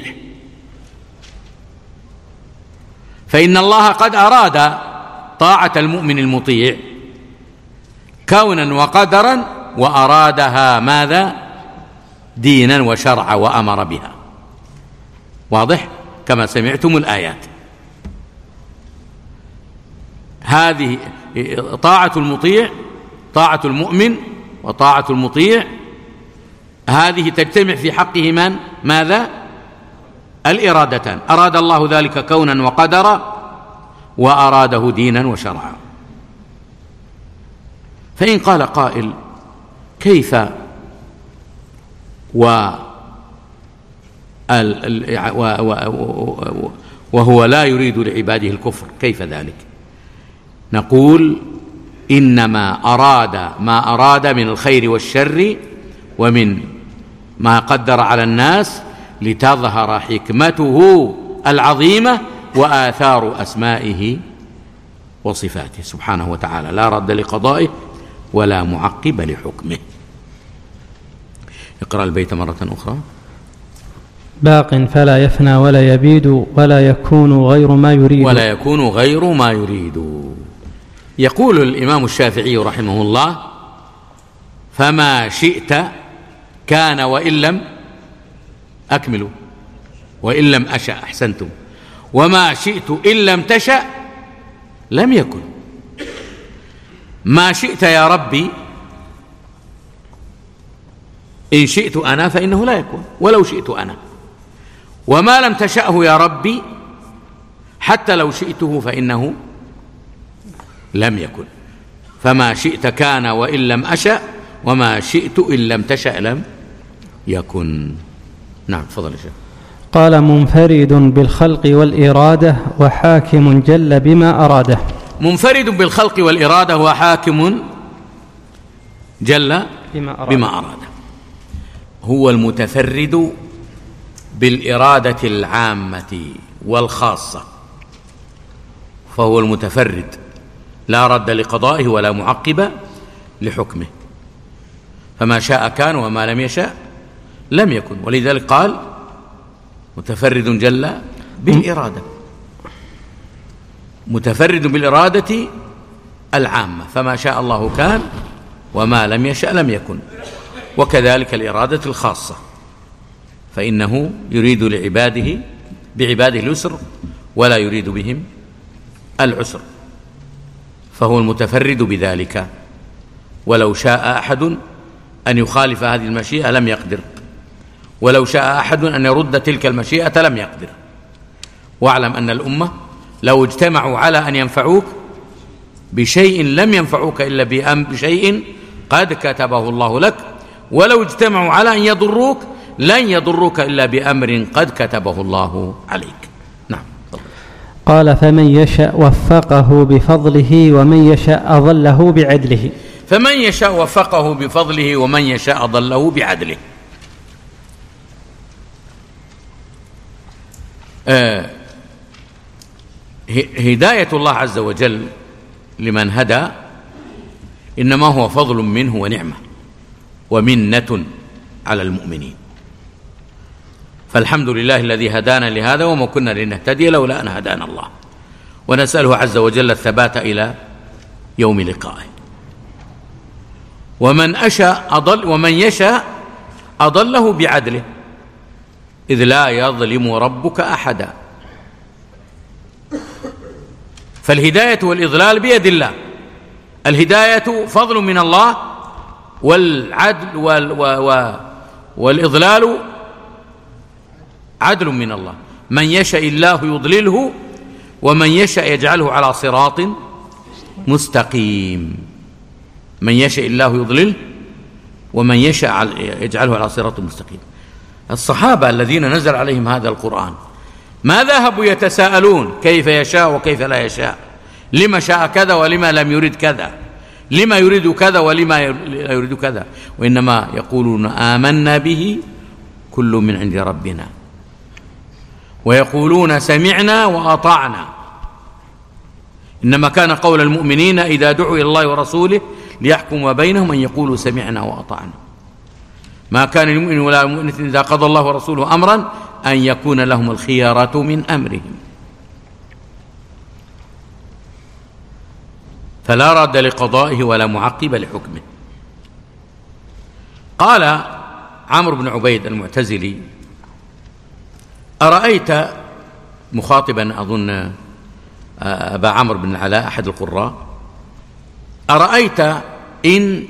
فإن الله قد أراد طاعة المؤمن المطيع كونا وقدرا، وأرادها ماذا؟ دينا وشرعا، وأمر بها. واضح؟ كما سمعتم الآيات. هذه طاعة المطيع، طاعة المؤمن وطاعة المطيع، هذه تجتمع في حقه من؟ ماذا؟ الإرادتان. أراد الله ذلك كونا وقدرا، وأراده دينا وشرعا. فإن قال قائل كيف و وهو لا يريد لعباده الكفر، كيف ذلك؟ نقول إنما أراد ما أراد من الخير والشر ومن ما قدر على الناس لتظهر حكمته العظيمة وآثار أسمائه وصفاته سبحانه وتعالى، لا رد لقضائه ولا معقب لحكمه. اقرأ البيت مرة أخرى. باق فلا يفنى ولا يبيد ولا يكون غير ما يريد ولا يكون غير ما يريد. يقول الإمام الشافعي رحمه الله فما شئت كان وإن لم أكملوا وإن لم أشأ أحسنتم، وما شئت إن لم تشأ لم يكن. ما شئت يا ربي إن شئت أنا فإنه لا يكون ولو شئت أنا، وما لم تشأه يا ربي حتى لو شئته فإنه لم يكن. فما شئت كان وإن لم أشأ، وما شئت إن لم تشأ لم يكن. نعم تفضل يا شيخ. قال منفرد بالخلق والإرادة وحاكم جل بما أراده. منفرد بالخلق والإرادة وحاكم جل بما أراده. بما أراده. هو المتفرد بالإرادة العامة والخاصة، فهو المتفرد لا رد لقضائه ولا معقب لحكمه، فما شاء كان وما لم يشاء لم يكن. ولذلك قال متفرد جل بالإرادة، متفرد بالإرادة العامة، فما شاء الله كان وما لم يشاء لم يكن. وكذلك الإرادة الخاصة، فإنه يريد لعباده بعباده اليسر ولا يريد بهم العسر، فهو المتفرد بذلك. ولو شاء أحد أن يخالف هذه المشيئة لم يقدر، ولو شاء أحد أن يرد تلك المشيئة لم يقدر. واعلم أن الأمة لو اجتمعوا على أن ينفعوك بشيء لم ينفعوك إلا بشيء قد كتبه الله لك، ولو اجتمعوا على أن يضروك لن يضروك إلا بأمر قد كتبه الله عليك. نعم. قال فمن يشاء وفقه بفضله ومن يشاء أضله بعدله. فمن يشاء وفقه بفضله ومن يشاء أضله بعدله. آه هداية الله عز وجل لمن هدى إنما هو فضل منه ونعمة ومنة على المؤمنين. فالحمد لله الذي هدانا لهذا وما كنا لنهتدي لولا أن هدانا الله، ونسأله عز وجل الثبات إلى يوم لقائه. ومن أشاء أضل ومن يشاء أضله بعدله، إذ لا يظلم ربك أحدا. فالهداية والإضلال بيد الله. الهداية فضل من الله، والعدل وال و و والإضلال عدل من الله. من يشاء الله يضلله ومن يشاء يجعله على صراط مستقيم. من يشاء الله يضلله ومن يشاء يجعله على صراط مستقيم. الصحابة الذين نزل عليهم هذا القرآن ما ذهبوا يتساءلون كيف يشاء وكيف لا يشاء، لما شاء كذا ولما لم يرد كذا، لما يريد كذا ولما لا يريد كذا، وإنما يقولون آمنا به كل من عند ربنا، ويقولون سمعنا وأطعنا. إنما كان قول المؤمنين إذا دعوا إلى الله ورسوله ليحكم بينهم أن يقولوا سمعنا وأطعنا. ما كان المؤمن ولا مؤمنة إذا قضى الله ورسوله أمرا أن يكون لهم الخيارة من أمرهم. فلا رد لقضائه ولا معقب لحكمه. قال عمرو بن عبيد المعتزلي: أرأيت، مخاطبا أظن أبا عمرو بن العلاء أحد القراء، أرأيت إن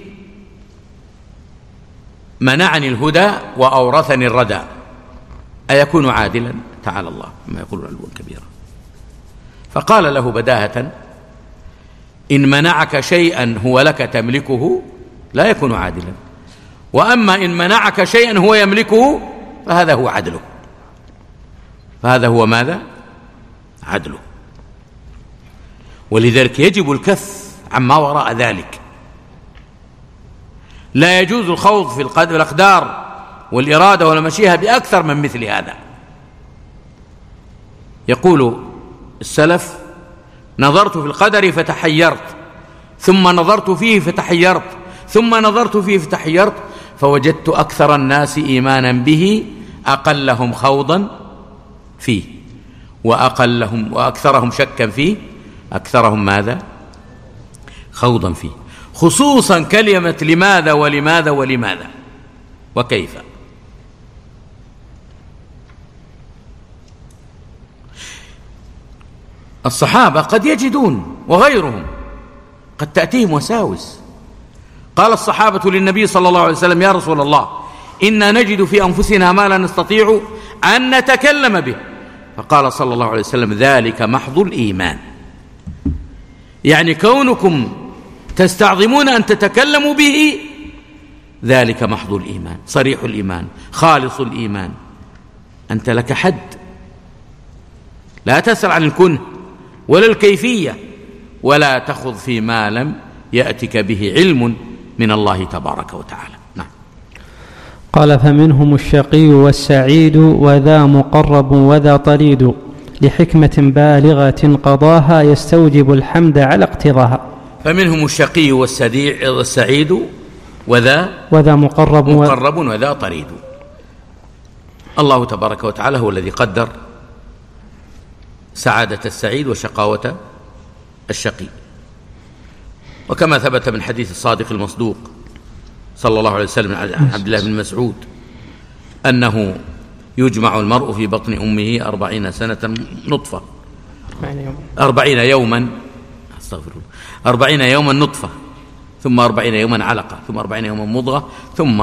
منعني الهدى وأورثني الردى أيكون عادلا؟ تعالى الله ما يقول علوا كبيرا. فقال له بداهة: إن منعك شيئا هو لك تملكه لا يكون عادلا، وأما إن منعك شيئا هو يملكه فهذا هو عدله. فهذا هو ماذا؟ عدله. ولذلك يجب الكف عما وراء ذلك. لا يجوز الخوض في الأقدار والإرادة والمشيئة بأكثر من مثل هذا. يقول السلف: نظرت في القدر فتحيرت، ثم نظرت فيه فتحيرت، ثم نظرت فيه فتحيرت، فوجدت أكثر الناس إيمانا به أقلهم خوضا فيه، وأقلهم وأكثرهم شكا فيه أكثرهم ماذا؟ خوضا فيه. خصوصا كلمة لماذا ولماذا ولماذا وكيف. الصحابة قد يجدون وغيرهم قد تأتيهم وساوس. قال الصحابة للنبي صلى الله عليه وسلم: يا رسول الله، إنا نجد في أنفسنا ما لا نستطيع أن نتكلم به. فقال صلى الله عليه وسلم: ذلك محض الإيمان. يعني كونكم تستعظمون أن تتكلموا به ذلك محض الإيمان، صريح الإيمان، خالص الإيمان. أنت لك حد، لا تسأل عن الكنه ولا الكيفية، ولا تخض فيما لم يأتك به علم من الله تبارك وتعالى. نعم. قال: فمنهم الشقي والسعيد وذا مقرب وذا طريد، لحكمة بالغة قضاها يستوجب الحمد على اقتضاها. فمنهم الشقي والسعيد وذا وذا مقرب, مقرب وذا طريد. الله تبارك وتعالى هو الذي قدر سعادة السعيد وشقاوة الشقي. وكما ثبت من حديث الصادق المصدوق صلى الله عليه وسلم عن عبد الله بن مسعود أنه يجمع المرء في بطن أمه أربعين سنة نطفة، أربعين يوما أستغفر الله أربعين يوما نطفة، ثم أربعين يوما علقة، ثم أربعين يوما مضغة، ثم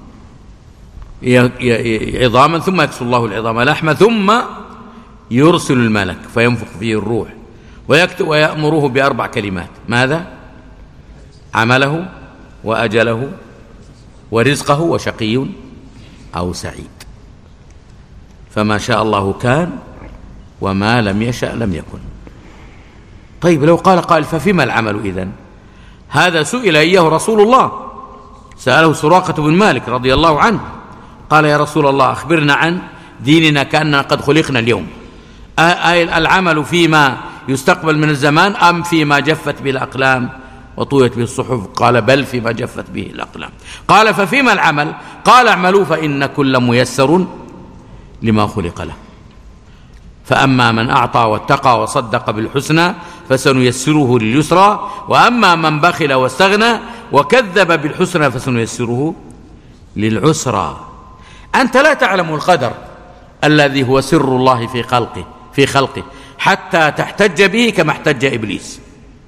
عظاما، ثم يكسر الله العظام لحما، ثم يرسل الملك فينفخ فيه الروح ويكتب ويأمره بأربع كلمات: ماذا؟ عمله وأجله ورزقه وشقي أو سعيد. فما شاء الله كان وما لم يشأ لم يكن. طيب لو قال قال ففيما العمل إذن؟ هذا سئل إياه رسول الله، سأله سراقة بن مالك رضي الله عنه، قال: يا رسول الله، أخبرنا عن ديننا كأننا قد خلقنا اليوم، العمل فيما يستقبل من الزمان أم فيما جفت به الأقلام وطويت به الصحف؟ قال: بل فيما جفت به الأقلام. قال: ففيما العمل؟ قال: اعملوا فإن كل ميسر لما خلق له. فأما من أعطى واتقى وصدق بالحسنى فسنيسره لليسرى، وأما من بخل واستغنى وكذب بالحسنى فسنيسره للعسرى. أنت لا تعلم القدر الذي هو سر الله في خلقه في خلقه حتى تحتج به كما احتج إبليس.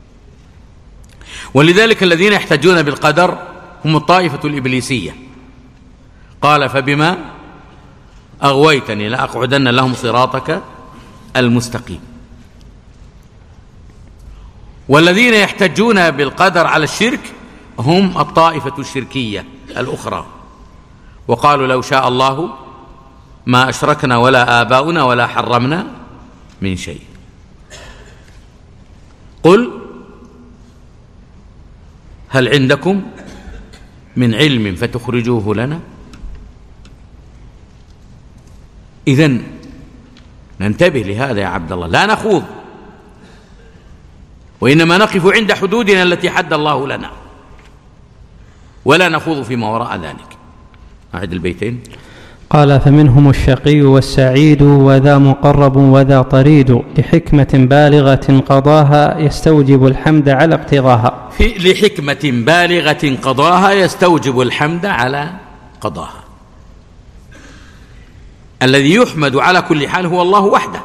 ولذلك الذين يحتجون بالقدر هم الطائفة الإبليسية. قال: فبما أغويتني لأقعدن لهم صراطك المستقيم. والذين يحتجون بالقدر على الشرك هم الطائفة الشركية الأخرى، وقالوا لو شاء الله ما أشركنا ولا آباؤنا ولا حرمنا من شيء. قل هل عندكم من علم فتخرجوه لنا؟ إذن ننتبه لهذا يا عبد الله، لا نخوض، وإنما نقف عند حدودنا التي حد الله لنا، ولا نخوض فيما وراء ذلك. أعد البيتين. قال فمنهم الشقي والسعيد وذا مقرب وذا طريد لحكمة بالغة قضاها يستوجب الحمد على ابتغاها. في لحكمة بالغة قضاها يستوجب الحمد على قضاها. الذي يحمد على كل حال هو الله وحده،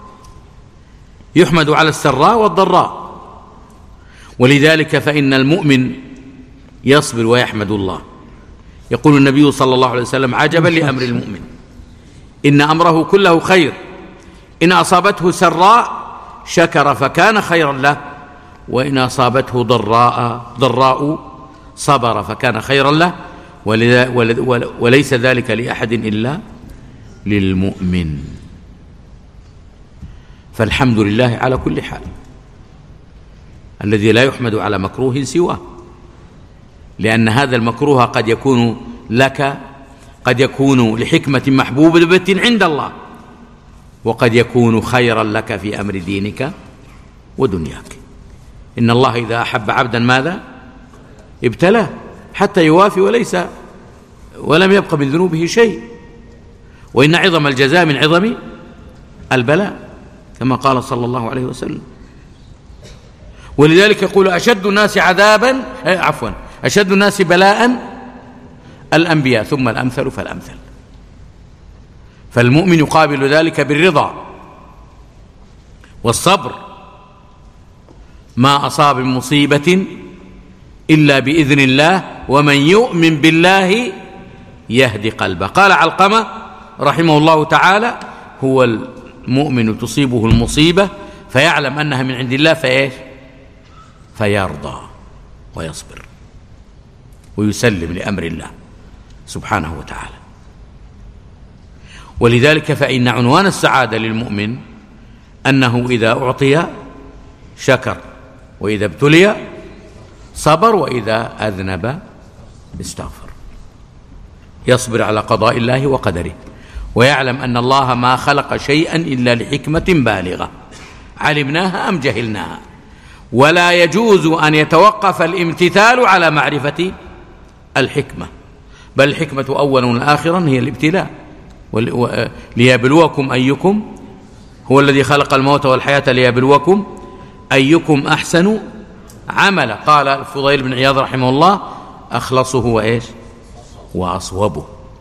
يحمد على السراء والضراء، ولذلك فإن المؤمن يصبر ويحمد الله. يقول النبي صلى الله عليه وسلم عجبا لأمر المؤمن إن أمره كله خير، إن أصابته سراء شكر فكان خيرا له، وإن أصابته ضراء ضراء صبر فكان خيرا له، وليس ذلك لأحد إلا للمؤمن. فالحمد لله على كل حال، الذي لا يحمد على مكروه سواه، لأن هذا المكروه قد يكون لك، قد يكون لحكمة محبوبة عند الله، وقد يكون خيرا لك في أمر دينك ودنياك. إن الله إذا أحب عبدا ماذا؟ ابتلاه حتى يوافي وليس ولم يبق من ذنوبه شيء، وإن عظم الجزاء من عظم البلاء كما قال صلى الله عليه وسلم. ولذلك يقول أشد الناس عذابا عفوا أشد الناس بلاء الأنبياء ثم الأمثل فالأمثل. فالمؤمن يقابل ذلك بالرضا والصبر، ما أصاب من مصيبة إلا بإذن الله ومن يؤمن بالله يهدي قلبه. قال علقمة رحمه الله تعالى هو المؤمن تصيبه المصيبة فيعلم أنها من عند الله فإيش؟ فيرضى ويصبر ويسلم لأمر الله سبحانه وتعالى. ولذلك فإن عنوان السعادة للمؤمن أنه إذا أعطي شكر، وإذا ابتلي صبر، وإذا أذنب استغفر، يصبر على قضاء الله وقدره، ويعلم أن الله ما خلق شيئا إلا لحكمة بالغة علمناها أم جهلناها، ولا يجوز أن يتوقف الامتثال على معرفة الحكمة، بل الحكمة أولا وآخرا هي الابتلاء، ليبلوكم أيكم، هو الذي خلق الموت والحياة ليبلوكم أيكم أحسن عملا. قال الفضيل بن عياض رحمه الله أخلصه وإيش؟ وأصوبه.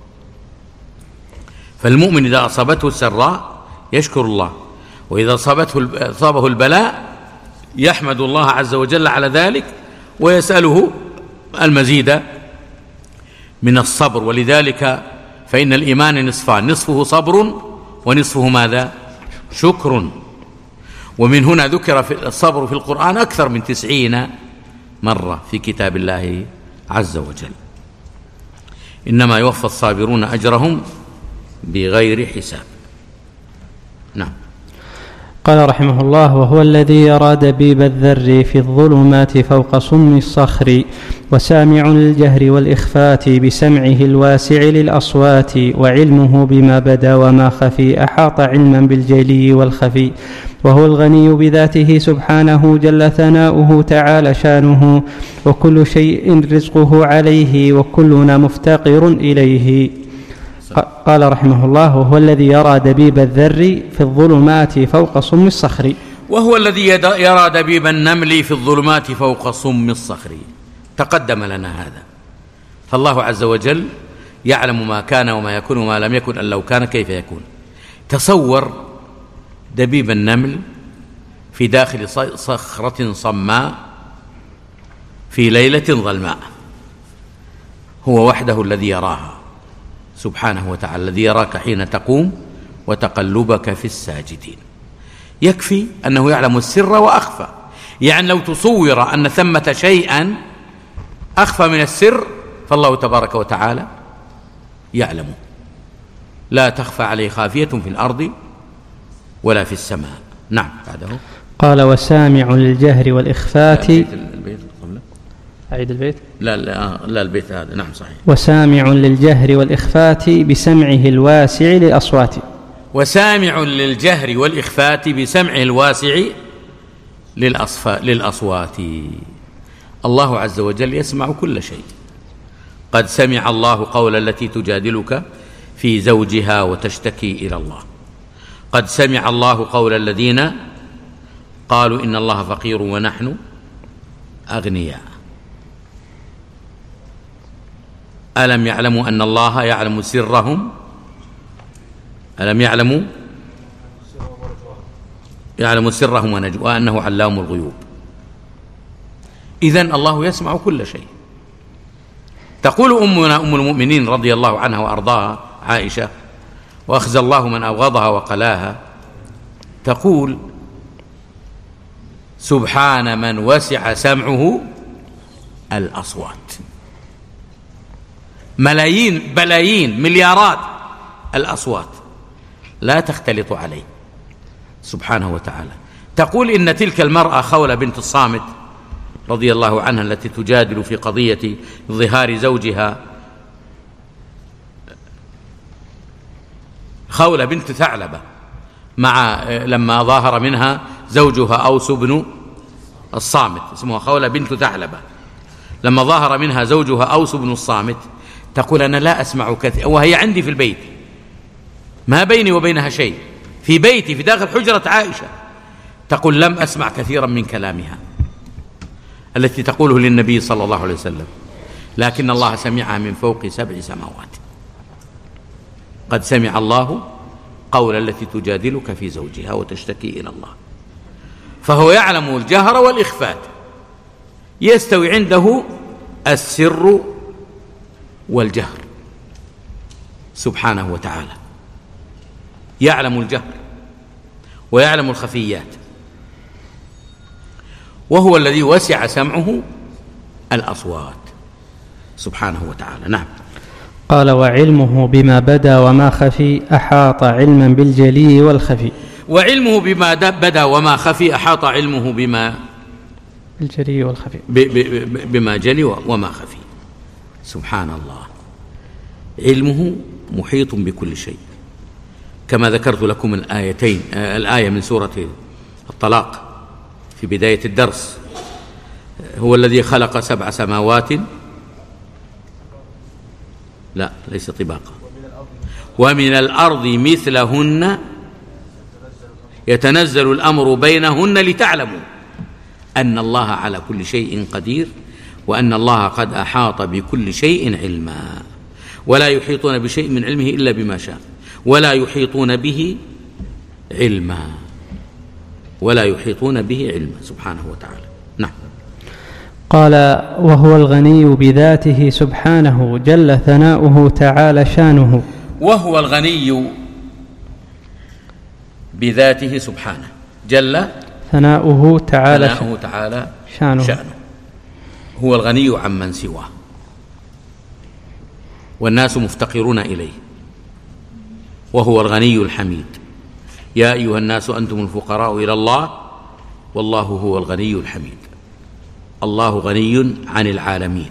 فالمؤمن إذا أصابته السراء يشكر الله، وإذا أصابته أصابه البلاء يحمد الله عز وجل على ذلك ويسأله المزيد من الصبر. ولذلك فإن الإيمان نصفان، نصفه صبر ونصفه ماذا؟ شكر. ومن هنا ذكر في الصبر في القرآن أكثر من تسعين مرة في كتاب الله عز وجل. إنما يوفى الصابرون أجرهم بغير حساب. نعم. قال رحمه الله وهو الذي يرى دبيب الذر في الظلمات فوق صم الصخر، وسامع الجهر والإخفات بسمعه الواسع للأصوات، وعلمه بما بدا وما خفي أحاط علما بالجلي والخفي، وهو الغني بذاته سبحانه جل ثناؤه تعالى شانه، وكل شيء رزقه عليه وكلنا مفتقر إليه. قال رحمه الله وهو الذي يرى دبيب الذر في الظلمات فوق صم الصخر، وهو الذي يرى دبيب النمل في الظلمات فوق صم الصخر. تقدم لنا هذا. فالله عز وجل يعلم ما كان وما يكون وما لم يكن أن لو كان كيف يكون. تصور دبيب النمل في داخل صخرة صماء في ليلة ظلماء، هو وحده الذي يراها، سبحانه وتعالى الذي يراك حين تقوم وتقلبك في الساجدين. يكفي أنه يعلم السر وأخفى، يعني لو تصور أن ثمة شيئا أخفى من السر فالله تبارك وتعالى يعلم، لا تخفى عليه خافية في الأرض ولا في السماء. نعم. بعده قال وسامع للجهر والإخفات. البيت البيت قبله أعيد البيت. لا لا لا البيت هذا. نعم صحيح. وسامع للجهر والإخفات بسمعه الواسع للأصوات. وسامع للجهر والإخفات بسمعه الواسع للأصوات. الله عز وجل يسمع كل شيء. قد سمع الله قول التي تجادلك في زوجها وتشتكي إلى الله. قد سمع الله قول الذين قالوا إن الله فقير ونحن أغنياء. ألم يعلموا أن الله يعلم سرهم؟ ألم يعلموا يعلم سرهم ونجواهم وأنه علام الغيوب. إذن الله يسمع كل شيء. تقول أمنا أم المؤمنين رضي الله عنها وأرضاها عائشة، وأخزى الله من أبغضها وقلاها، تقول سبحان من وسع سمعه الأصوات. ملايين بلايين مليارات الأصوات لا تختلط عليه سبحانه وتعالى. تقول إن تلك المرأة خولة بنت الصامت رضي الله عنها التي تجادل في قضية ظهار زوجها، خولة بنت ثعلبة، مع لما ظاهر منها زوجها أوس بن الصامت، اسمها خولة بنت ثعلبة، لما ظاهر منها زوجها أوس بن الصامت تقول أنا لا أسمع كثيرا، وهي عندي في البيت ما بيني وبينها شيء، في بيتي في داخل حجرة عائشة، تقول لم أسمع كثيرا من كلامها التي تقوله للنبي صلى الله عليه وسلم، لكن الله سمعها من فوق سبع سماوات. قد سمع الله قول التي تجادلك في زوجها وتشتكي إلى الله. فهو يعلم الجهر والإخفات، يستوي عنده السر والجهر سبحانه وتعالى، يعلم الجهر ويعلم الخفيات، وهو الذي وسع سمعه الأصوات سبحانه وتعالى. نعم. قال وعلمه بما بدا وما خفي أحاط علما بالجلي والخفي. وعلمه بما بدا وما خفي أحاط علمه بما الجلي والخفي بما جلي وما خفي. سبحان الله، علمه محيط بكل شيء، كما ذكرت لكم الآيتين، الآية من سورة الطلاق في بداية الدرس، هو الذي خلق سبع سماوات، لا ليس طباقا، ومن الأرض مثلهن يتنزل الأمر بينهن لتعلموا أن الله على كل شيء قدير، وأن الله قد أحاط بكل شيء علما، ولا يحيطون بشيء من علمه إلا بما شاء، ولا يحيطون به علما، ولا يحيطون به علما سبحانه وتعالى. نعم. قال وهو الغني بذاته سبحانه جل ثناؤه تعالى شانه. وهو الغني بذاته سبحانه جل ثناؤه تعالى, ثناؤه تعالى شانه. شانه. هو الغني عمن سواه، والناس مفتقرون إليه، وهو الغني الحميد. يا أيها الناس أنتم الفقراء إلى الله والله هو الغني الحميد. الله غني عن العالمين،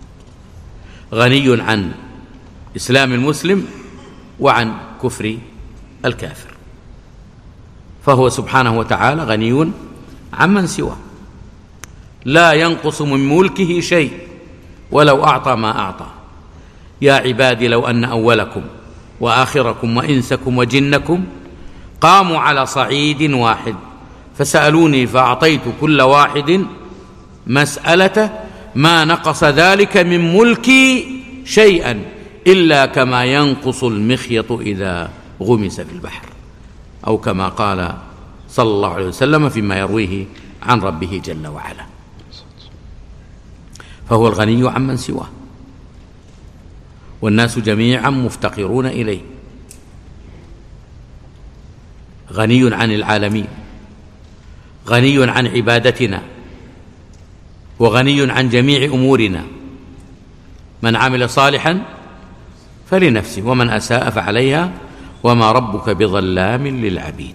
غني عن إسلام المسلم وعن كفر الكافر، فهو سبحانه وتعالى غني عمن سواه، لا ينقص من ملكه شيء ولو أعطى ما أعطى. يا عبادي لو أن أولكم وآخركم وإنسكم وجنكم قاموا على صعيد واحد فسألوني فأعطيت كل واحد مسألته ما نقص ذلك من ملكي شيئا إلا كما ينقص المخيط إذا غمس في البحر، أو كما قال صلى الله عليه وسلم فيما يرويه عن ربه جل وعلا. فهو الغني عمن سواه، والناس جميعا مفتقرون إليه، غني عن العالمين، غني عن عبادتنا، وغني عن جميع أمورنا. من عمل صالحا فلنفسه ومن أساء فعليها وما ربك بظلام للعبيد.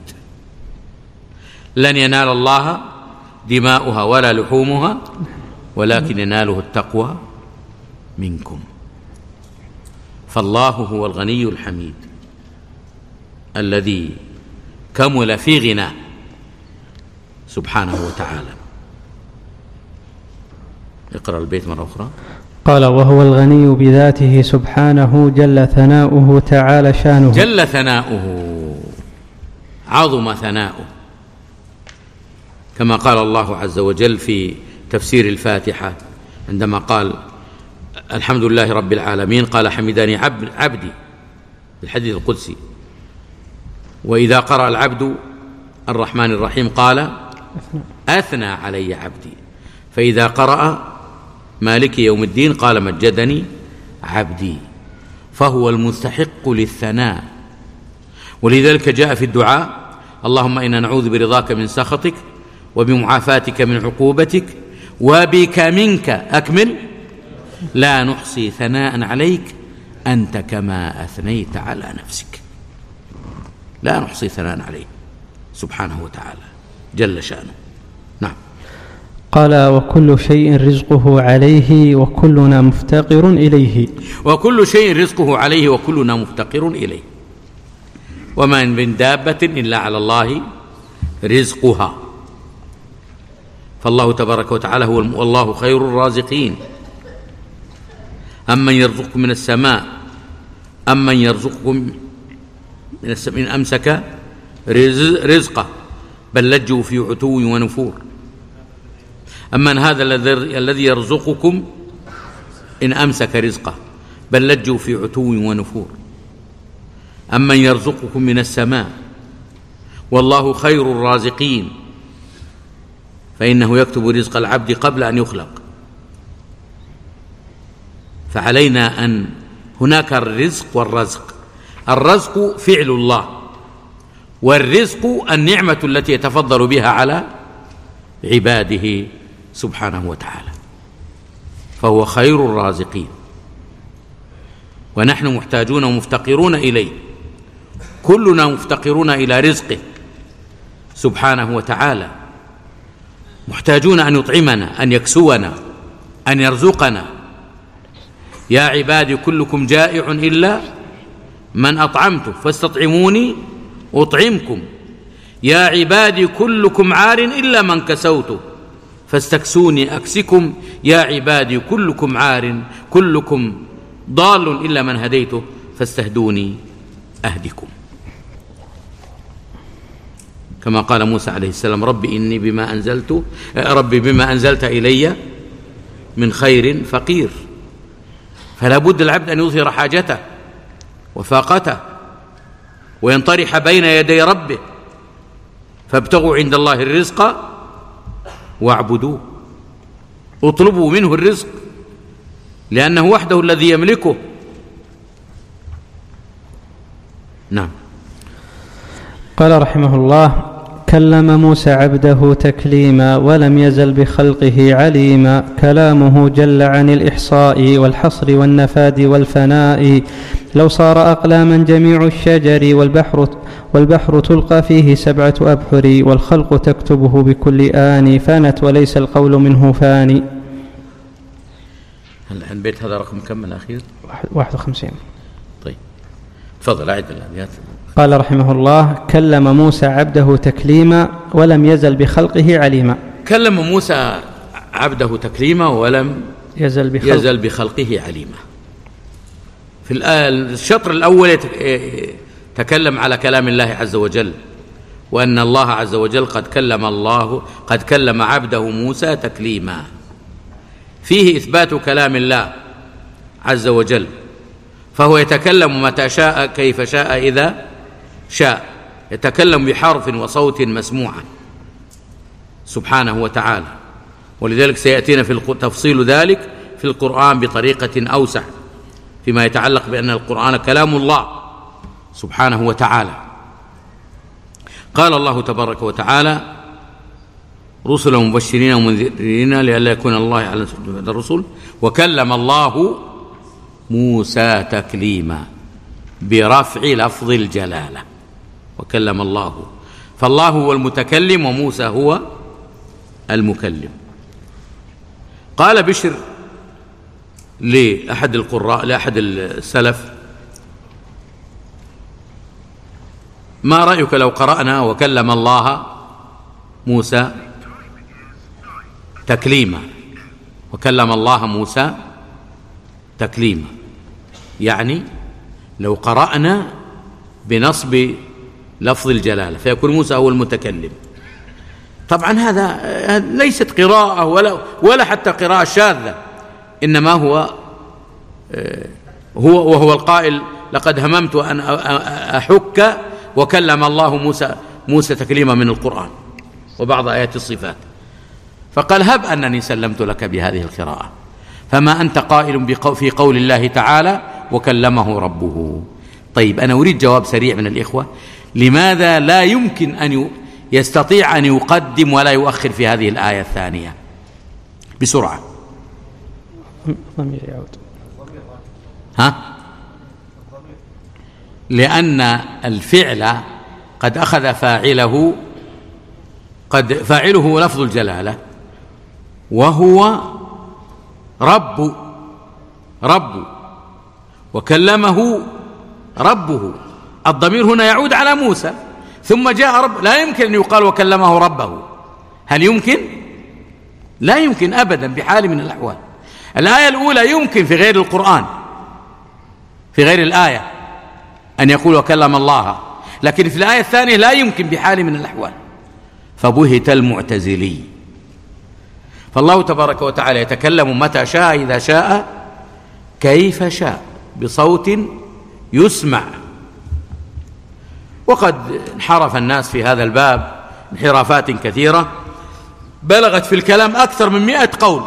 لن ينال الله دماؤها ولا لحومها ولكن يناله التقوى منكم. فالله هو الغني الحميد الذي كمل في غناه سبحانه وتعالى. اقرأ البيت مرة أخرى. قال: وهو الغني بذاته سبحانه جل ثناؤه تعالى شانه. جل ثناؤه، عظم ثناؤه، كما قال الله عز وجل في تفسير الفاتحة عندما قال الحمد لله رب العالمين، قال حمدني عبدي في الحديث القدسي. وإذا قرأ العبد الرحمن الرحيم قال أثنى علي عبدي. فإذا قرأ مالك يوم الدين قال مجدني عبدي. فهو المستحق للثناء. ولذلك جاء في الدعاء: اللهم إنا نعوذ برضاك من سخطك وبمعافاتك من عقوبتك وبك منك أكمل لا نحصي ثناء عليك أنت كما أثنيت على نفسك. لا نحصي ثناء عليه سبحانه وتعالى جل شأنه. نعم. قال: وكل شيء رزقه عليه وكلنا مفتقر إليه. وكل شيء رزقه عليه وكلنا مفتقر إليه. وما من دابة إلا على الله رزقها. فالله تبارك وتعالى هو والله خير الرازقين. أمن يرزقكم من السماء أمن يرزقكم من السماء إن أمسك رزقه بل لجوا في عتو ونفور. أمن هذا الذي يرزقكم إن أمسك رزقه بل لجوا في عتو ونفور. أمن يرزقكم من السماء والله خير الرازقين فإنه يكتب رزق العبد قبل أن يخلق. فعلينا أن هناك الرزق والرزق. الرزق فعل الله، والرزق النعمة التي يتفضل بها على عباده سبحانه وتعالى. فهو خير الرازقين ونحن محتاجون ومفتقرون إليه. كلنا مفتقرون إلى رزقه سبحانه وتعالى، محتاجون أن يطعمنا، أن يكسونا، أن يرزقنا. يا عبادي كلكم جائع إلا من أطعمته فاستطعموني أطعمكم. يا عبادي كلكم عار إلا من كسوته فاستكسوني أكسكم. يا عبادي كلكم عار كلكم ضال إلا من هديته فاستهدوني أهدكم. كما قال موسى عليه السلام: رب إني بما أنزلت ربي بما أنزلت إلي من خير فقير. فلا بد العبد أن يظهر حاجته وفاقته وينطرح بين يدي ربه. فابتغوا عند الله الرزق واعبدوه. اطلبوا منه الرزق لأنه وحده الذي يملكه. نعم. قال رحمه الله: كلم موسى عبده تكليما ولم يزل بخلقه عليما. كلامه جل عن الإحصاء والحصر والنفاد والفناء. لو صار أقلاما جميع الشجر والبحر, والبحر تلقى فيه سبعة أبحر والخلق تكتبه بكل آن فانت وليس القول منه فاني. الآن بيت هذا رقم كم الأخير؟ واحد وخمسين. طيب تفضل أعد الأبيات. قال رحمه الله: كلم موسى عبده تكليما ولم يزل بخلقه عليما. كلم موسى عبده تكليما ولم يزل بخلقه, يزل بخلقه عليما. في الشطر الأول تكلم على كلام الله عز وجل، وأن الله عز وجل قد كلم الله قد كلم عبده موسى تكليما. فيه إثبات كلام الله عز وجل، فهو يتكلم متى شاء كيف شاء إذا شاء، يتكلم بحرف وصوت مسموعا سبحانه وتعالى. ولذلك سيأتينا في تفصيل ذلك في القرآن بطريقة أوسع فيما يتعلق بأن القرآن كلام الله سبحانه وتعالى. قال الله تبارك وتعالى: رسلا مبشرين ومنذرين لئلا يكون الله على الرسل، وكلم الله موسى تكليما برفع لفظ الجلالة. وكلم الله، فالله هو المتكلم وموسى هو المكلم. قال بشر لأحد القراء لأحد السلف: ما رأيك لو قرأنا وكلم الله موسى تكليما؟ وكلم الله موسى تكليما، يعني لو قرأنا بنصب لفظ الجلالة فيكون موسى هو المتكلم. طبعا هذا ليست قراءة ولا ولا حتى قراءة شاذة، إنما هو هو وهو القائل: لقد هممت أن أحك وكلم الله موسى موسى تكليما من القرآن وبعض آيات الصفات. فقال: هب أنني سلمت لك بهذه القراءة، فما أنت قائل في قول الله تعالى: وكلمه ربه. طيب، أنا أريد جواب سريع من الإخوة: لماذا لا يمكن أن يستطيع أن يقدم ولا يؤخر في هذه الآية الثانية؟ بسرعة. ها؟ لأن الفعل قد أخذ فاعله قد فاعله لفظ الجلالة وهو رب رب وكلمه ربه. الضمير هنا يعود على موسى، ثم جاء رب. لا يمكن أن يقال وكلمه ربه. هل يمكن؟ لا يمكن أبدا بحال من الأحوال. الآية الأولى يمكن في غير القرآن، في غير الآية، أن يقول وكلم الله، لكن في الآية الثانية لا يمكن بحال من الأحوال. فبهت المعتزلي. فالله تبارك وتعالى يتكلم متى شاء إذا شاء كيف شاء بصوت يسمع. وقد انحرف الناس في هذا الباب انحرافات كثيرة بلغت في الكلام أكثر من مئة قول،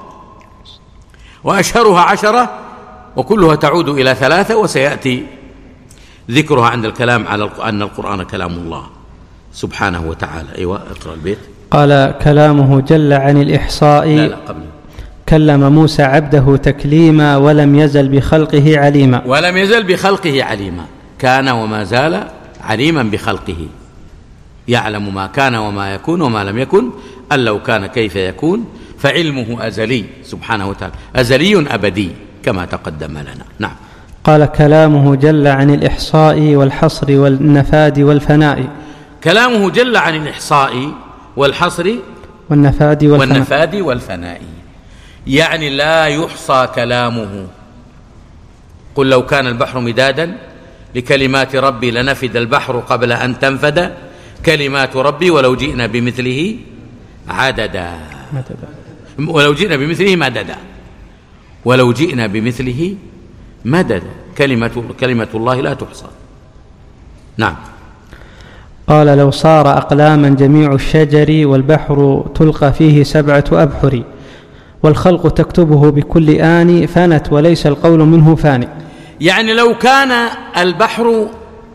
وأشهرها عشرة وكلها تعود إلى ثلاثة، وسيأتي ذكرها عند الكلام على أن القرآن كلام الله سبحانه وتعالى. أيوة، اقرأ البيت. قال: كلامه جل عن الإحصاء. لا لا قبل. كلم موسى عبده تكليما ولم يزل بخلقه عليما. ولم يزل بخلقه عليما، كان وما زال عليما بخلقه، يعلم ما كان وما يكون وما لم يكن، أن لو كان كيف يكون، فعلمه أزلي سبحانه وتعالى، أزلي أبدي كما تقدم لنا. نعم. قال: كلامه جل عن الإحصاء والحصر والنفاد والفناء. كلامه جل عن الإحصاء والحصر والنفاد والفناء, والنفاد والفناء، يعني لا يحصى كلامه. قل لو كان البحر مدادا لكلمات ربي لنفد البحر قبل أن تنفد كلمات ربي ولو جئنا بمثله عددا ولو جئنا بمثله مددا ولو جئنا بمثله مددا كلمة, كلمة الله لا تحصى. نعم. قال: لو صار أقلاما جميع الشجر والبحر تلقى فيه سبعة أبحر والخلق تكتبه بكل آن فانت وليس القول منه فاني. يعني لو كان البحر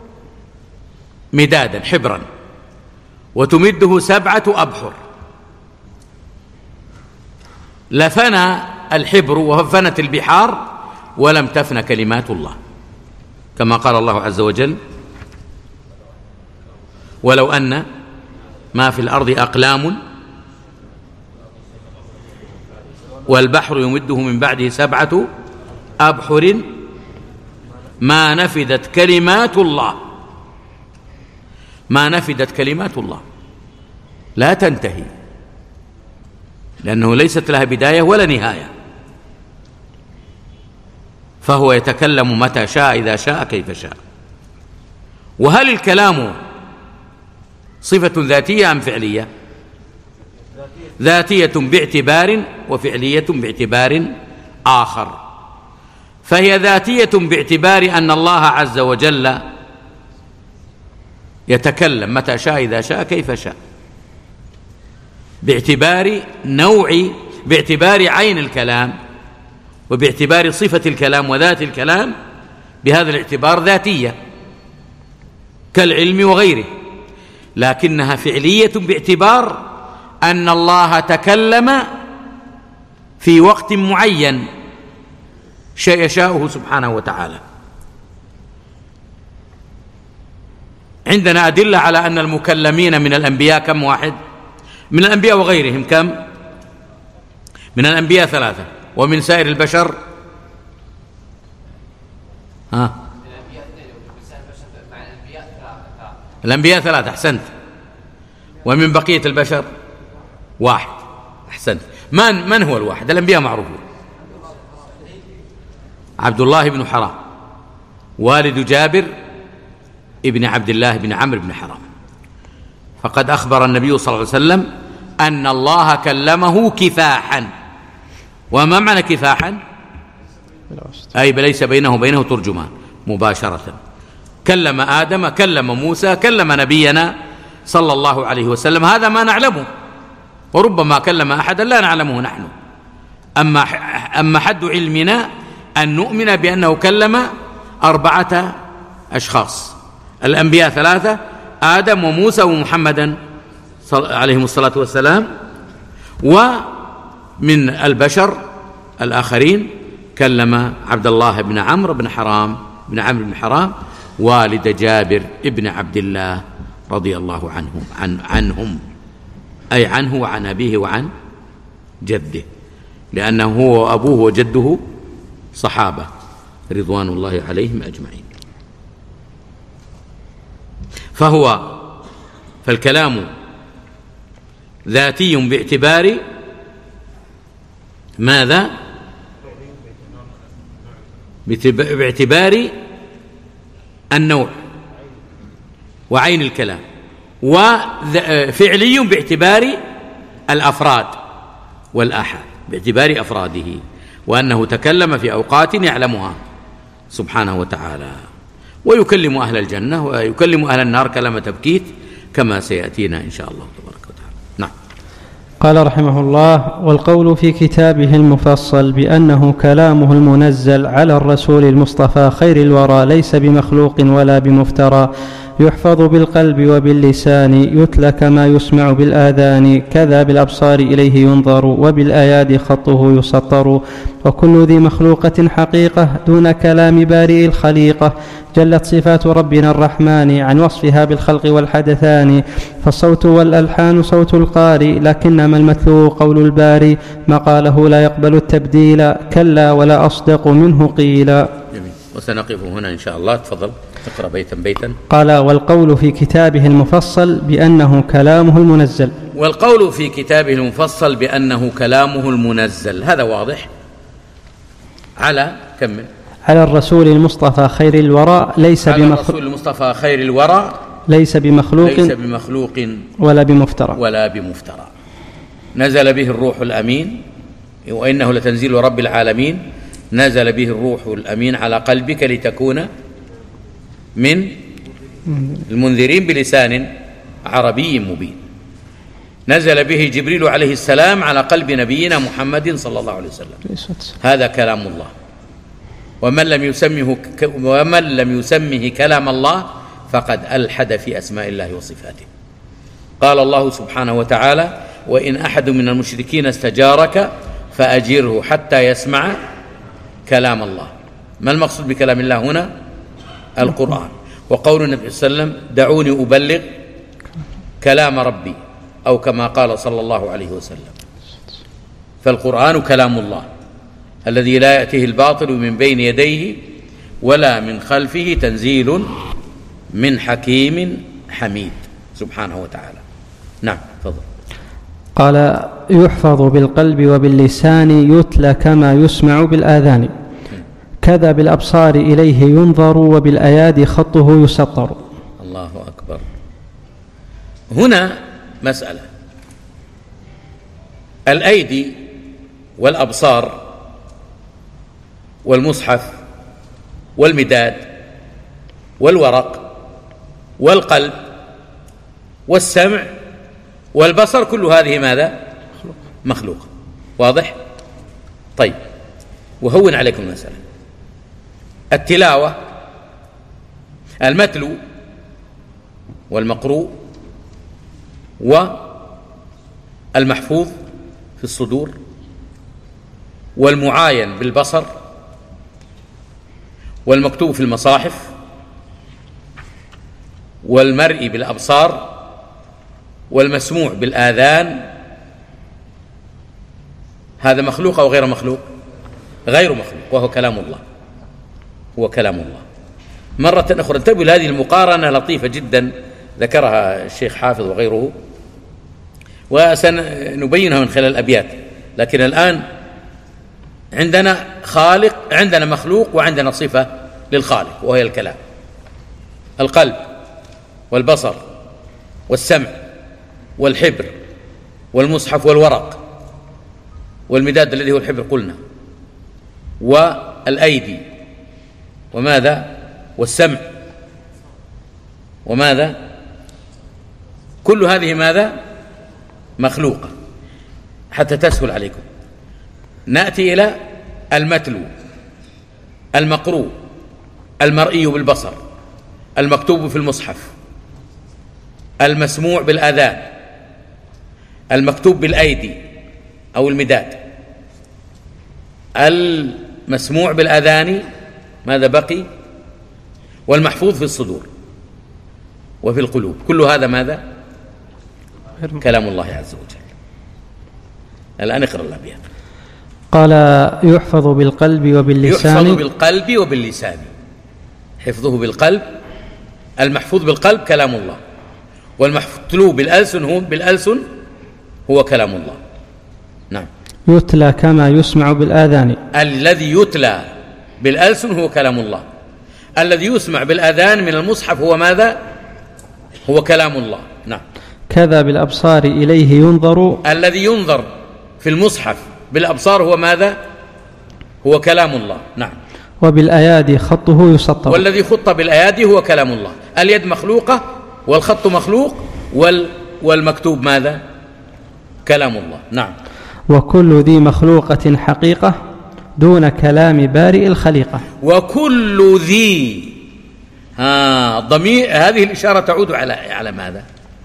مدادا حبرا وتمده سبعة أبحر لفنى الحبر وفنت البحار ولم تفن كلمات الله، كما قال الله عز وجل: ولو أن ما في الأرض أقلام والبحر يمده من بعده سبعة أبحر ما نفدت كلمات الله ما نفدت كلمات الله لا تنتهي، لأنه ليست لها بداية ولا نهاية، فهو يتكلم متى شاء إذا شاء كيف شاء. وهل الكلام صفة ذاتية أم فعلية؟ ذاتية باعتبار وفعلية باعتبار آخر. فهي ذاتية باعتبار أن الله عز وجل يتكلم متى شاء إذا شاء كيف شاء، باعتبار نوع باعتبار عين الكلام وباعتبار صفة الكلام وذات الكلام بهذا الاعتبار ذاتية كالعلم وغيره، لكنها فعلية باعتبار أن الله تكلم في وقت معين شيء يشاءه سبحانه وتعالى. عندنا أدلة على أن المكلمين من الأنبياء كم واحد؟ من الأنبياء وغيرهم كم؟ من الأنبياء ثلاثة، ومن سائر البشر ها؟ الأنبياء ثلاثة، أحسنت. ومن بقية البشر واحد، أحسنت. من من هو الواحد؟ الأنبياء معروفون. عبد الله بن حرام والد جابر ابن عبد الله بن عمرو بن حرام، فقد أخبر النبي صلى الله عليه وسلم أن الله كلمه كفاحا. وما معنى كفاحا؟ أي ليس بينه وبينه ترجمان، مباشرة. كلم آدم، كلم موسى، كلم نبينا صلى الله عليه وسلم، هذا ما نعلمه، وربما كلم أحدا لا نعلمه نحن. أما أما حد علمنا أن نؤمن بأنه كلم أربعة أشخاص، الأنبياء ثلاثة، آدم وموسى ومحمدا عليهم الصلاة والسلام، ومن البشر الآخرين كلم عبد الله بن عمرو بن حرام بن عمرو بن حرام والد جابر ابن عبد الله رضي الله عنهم عن عنهم أي عنه وعن أبيه وعن جده، لأنه هو وأبوه وجده صحابة رضوان الله عليهم أجمعين. فهو فالكلام ذاتي باعتبار ماذا؟ باعتبار النوع وعين الكلام، وفعلي باعتبار الأفراد والآحاد، باعتبار أفراده، وأنه تكلم في أوقات يعلمها سبحانه وتعالى، ويكلم أهل الجنة ويكلم أهل النار كلام تبكيت كما سيأتينا إن شاء الله تبارك وتعالى. نعم. قال رحمه الله: والقول في كتابه المفصل بأنه كلامه المنزل على الرسول المصطفى خير الورى ليس بمخلوق ولا بمفترى، يحفظ بالقلب وباللسان، يتلى كما يسمع بالآذان، كذا بالأبصار إليه ينظر، وبالآيات خطه يسطر، وكل ذي مخلوقة حقيقة دون كلام بارئ الخليقة، جلت صفات ربنا الرحمن عن وصفها بالخلق والحدثان، فالصوت والألحان صوت القارئ، لكنما المتلو قول الباري، مقاله لا يقبل التبديل، كلا ولا أصدق منه قيلا. جميل. وسنقف هنا إن شاء الله. تفضل اقرأ بيتا بيتا. قال: والقول في كتابه المفصل بأنه كلامه المنزل. والقول في كتابه المفصل بأنه كلامه المنزل، هذا واضح. على كمل. على الرسول المصطفى خير الورى ليس على بمخلوق الرسول المصطفى خير الورى ليس بمخلوق ليس بمخلوق ولا بمفترى ولا بمفترى. نزل به الروح الأمين، وإنه لتنزيل رب العالمين، نزل به الروح الأمين على قلبك لتكون من المنذرين بلسان عربي مبين. نزل به جبريل عليه السلام على قلب نبينا محمد صلى الله عليه وسلم. هذا كلام الله، ومن لم يسمه ومن لم يسمه كلام الله فقد ألحد في أسماء الله وصفاته. قال الله سبحانه وتعالى: وإن أحد من المشركين استجارك فأجره حتى يسمع كلام الله. ما المقصود بكلام الله هنا؟ القرآن. وقول النبي صلى الله عليه وسلم: دعوني أبلغ كلام ربي، أو كما قال صلى الله عليه وسلم. فالقرآن كلام الله الذي لا يأتيه الباطل من بين يديه ولا من خلفه، تنزيل من حكيم حميد سبحانه وتعالى. نعم تفضل. قال: يحفظ بالقلب وباللسان، يتلى كما يسمع بالآذان، كذا بالأبصار إليه ينظر، وبالآيات خطه يسطر. الله أكبر. هنا مسألة: الأيدي والأبصار والمصحف والمداد والورق والقلب والسمع والبصر، كل هذه ماذا؟ مخلوق. واضح؟ طيب، وهون عليكم المسألة. التلاوة، المتلو والمقروء والمحفوظ في الصدور والمعاين بالبصر والمكتوب في المصاحف والمرئي بالأبصار والمسموع بالآذان، هذا مخلوق أو غير مخلوق؟ غير مخلوق، وهو كلام الله، هو كلام الله. مرة أخرى انتبهوا لهذه المقارنة لطيفة جدا ذكرها الشيخ حافظ وغيره، وسنبينها من خلال الأبيات. لكن الآن عندنا خالق، عندنا مخلوق، وعندنا صفة للخالق وهي الكلام. القلب والبصر والسمع والحبر والمصحف والورق والمداد الذي هو الحبر قلنا، والأيدي، وماذا؟ والسمع، وماذا؟ كل هذه ماذا؟ مخلوقة. حتى تسهل عليكم نأتي إلى المتلو، المقروء، المرئي بالبصر، المكتوب في المصحف، المسموع بالآذان، المكتوب بالأيدي أو المداد، المسموع بالآذان، ماذا بقي؟ والمحفوظ في الصدور وفي القلوب. كل هذا ماذا؟ كلام الله عز وجل. الآن اقرأ الأبيات. قال: يحفظ بالقلب وباللسان. يحفظ بالقلب وباللسان، حفظه بالقلب، المحفوظ بالقلب كلام الله، والمحتلو بالألسن هو بالألسن هو كلام الله. نعم. يتلى كما يسمع بالآذان. الذي يتلى بالألسن هو كلام الله، الذي يسمع بالآذان من المصحف هو ماذا؟ هو كلام الله. نعم. كذا بالأبصار إليه ينظر. الذي ينظر في المصحف بالأبصار هو ماذا؟ هو كلام الله. نعم. وبالأيادي خطه يسطر. والذي خط بالأيادي هو كلام الله. اليد مخلوقة والخط مخلوق وال والمكتوب ماذا؟ كلام الله. نعم. وكل ذي مخلوقة حقيقة دون كلام بارئ الخليقة. وكل ذي، ها ضمير، هذه الإشارة تعود على على ماذا؟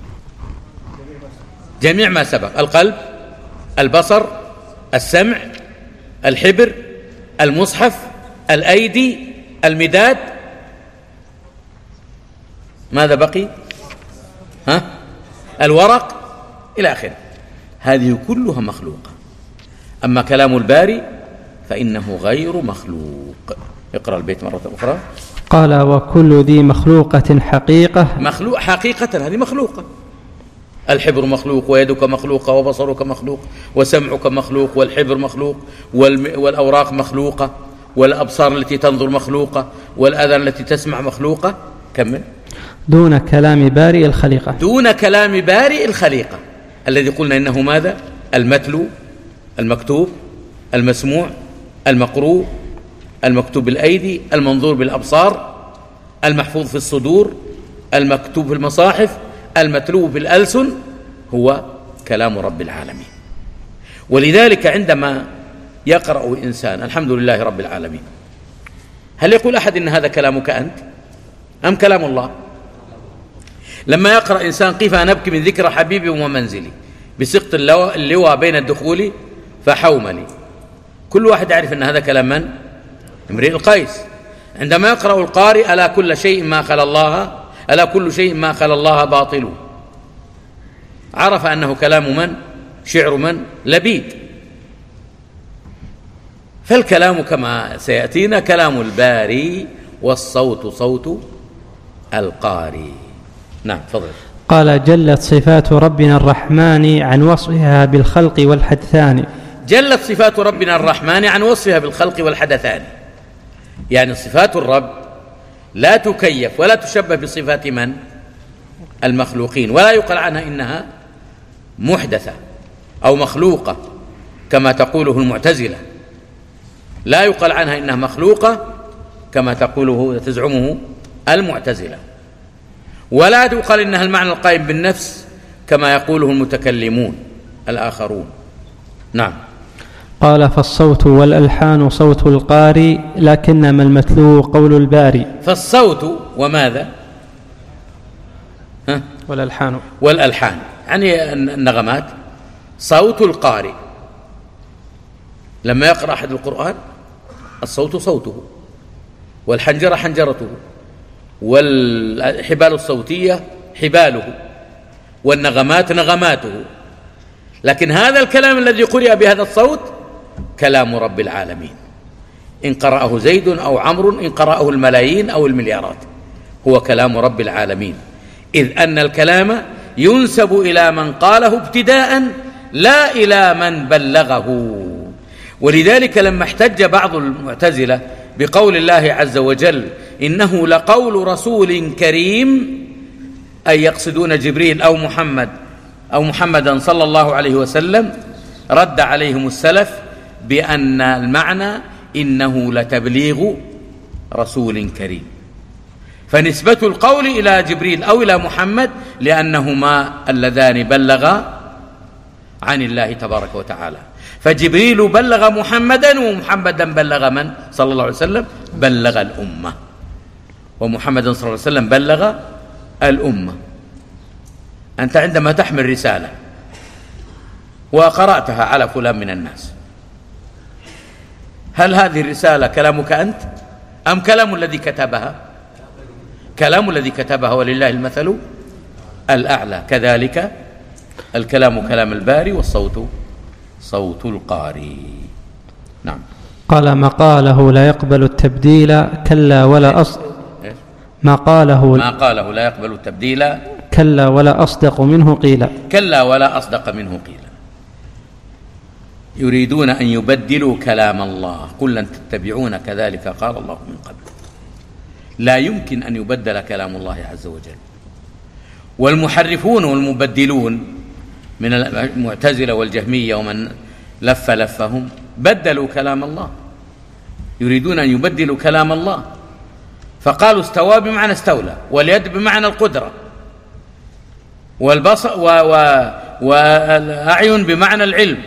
جميع ما سبق: القلب، البصر، السمع، الحبر، المصحف، الأيدي، المداد، ماذا بقي؟ ها؟ الورق إلى آخره. هذه كلها مخلوقة. أما كلام الباري فإنه غير مخلوق. اقرأ البيت مرة أخرى. قال: وكل ذي مخلوقة حقيقة. مخلوق حقيقة، هذه مخلوقة. الحبر مخلوق، ويدك مخلوقة، وبصرك مخلوق، وسمعك مخلوق، والحبر مخلوق، والأوراق مخلوقة، والأبصار التي تنظر مخلوقة، والأذن التي تسمع مخلوقة. كمل. دون كلام بارئ الخليقة. دون كلام بارئ الخليقة الذي قلنا إنه ماذا؟ المتلو، المكتوب، المسموع، المقروء، المكتوب بالأيدي، المنظور بالأبصار، المحفوظ في الصدور، المكتوب في المصاحف، المتلو بالألسن، هو كلام رب العالمين. ولذلك عندما يقرأ إنسان الحمد لله رب العالمين، هل يقول أحد إن هذا كلامك أنت أم كلام الله؟ لما يقرأ إنسان قف نبكي من ذكر حبيبي ومنزلي بسقط اللواء بين الدخول فحوملي، كل واحد يعرف أن هذا كلام من؟ امرئ القيس. عندما يقرأ القارئ ألا كل شيء ما خلا الله ألا كل شيء ما خلا الله باطل، عرف أنه كلام من؟ شعر من؟ لبيد. فالكلام كما سيأتينا كلام الباري، والصوت صوت القارئ. نعم تفضل. قال: جلت صفات ربنا الرحمن عن وصفها بالخلق والحدثان. جلت صفات ربنا الرحمن عن وصفها بالخلق والحدثان، يعني صفات الرب لا تكيف ولا تشبه بصفات من؟ المخلوقين، ولا يقال عنها إنها محدثة أو مخلوقة كما تقوله المعتزلة، لا يقال عنها إنها مخلوقة كما تقوله تزعمه المعتزلة، ولا يقال إنها المعنى القائم بالنفس كما يقوله المتكلمون الآخرون. نعم. قال فالصوت والألحان صوت القارئ لكنما المتلو قول الباري. فالصوت وماذا؟ ها؟ والألحان. والألحان يعني النغمات. صوت القارئ لما يقرأ أحد القرآن الصوت صوته، والحنجرة حنجرته، والحبال الصوتية حباله، والنغمات نغماته. لكن هذا الكلام الذي قرئ بهذا الصوت كلام رب العالمين، إن قرأه زيد أو عمرو، إن قرأه الملايين أو المليارات، هو كلام رب العالمين، إذ أن الكلام ينسب إلى من قاله ابتداء لا إلى من بلغه. ولذلك لما احتج بعض المعتزلة بقول الله عز وجل إنه لقول رسول كريم، أي يقصدون جبريل أو محمد أو محمدا صلى الله عليه وسلم، رد عليهم السلف بأن المعنى إنه لتبليغ رسول كريم، فنسبة القول إلى جبريل أو إلى محمد لأنهما اللذان بلغا عن الله تبارك وتعالى. فجبريل بلغ محمدا، ومحمدا بلغ من؟ صلى الله عليه وسلم بلغ الأمة، ومحمدا صلى الله عليه وسلم بلغ الأمة. أنت عندما تحمل رسالة وقرأتها على فلان من الناس، هل هذه الرسالة كلامك أنت أم كلام الذي كتبها؟ كلام الذي كتبها، ولله المثل الأعلى. كذلك الكلام كلام الباري، والصوت صوت القارئ. نعم. قال ما قاله لا يقبل التبديل كلا ولا أصدق. ما قاله ما قاله لا يقبل التبديل كلا ولا أصدق منه قيل. كلا ولا أصدق منه قيل. يريدون أن يبدلوا كلام الله، قل لن تتبعون كذلك قال الله من قبل. لا يمكن أن يبدل كلام الله عز وجل. والمحرفون والمبدلون من المعتزلة والجهمية ومن لف لفهم بدلوا كلام الله، يريدون أن يبدلوا كلام الله، فقالوا استوى بمعنى استولى، واليد بمعنى القدرة، والبصر و و والأعين بمعنى العلم،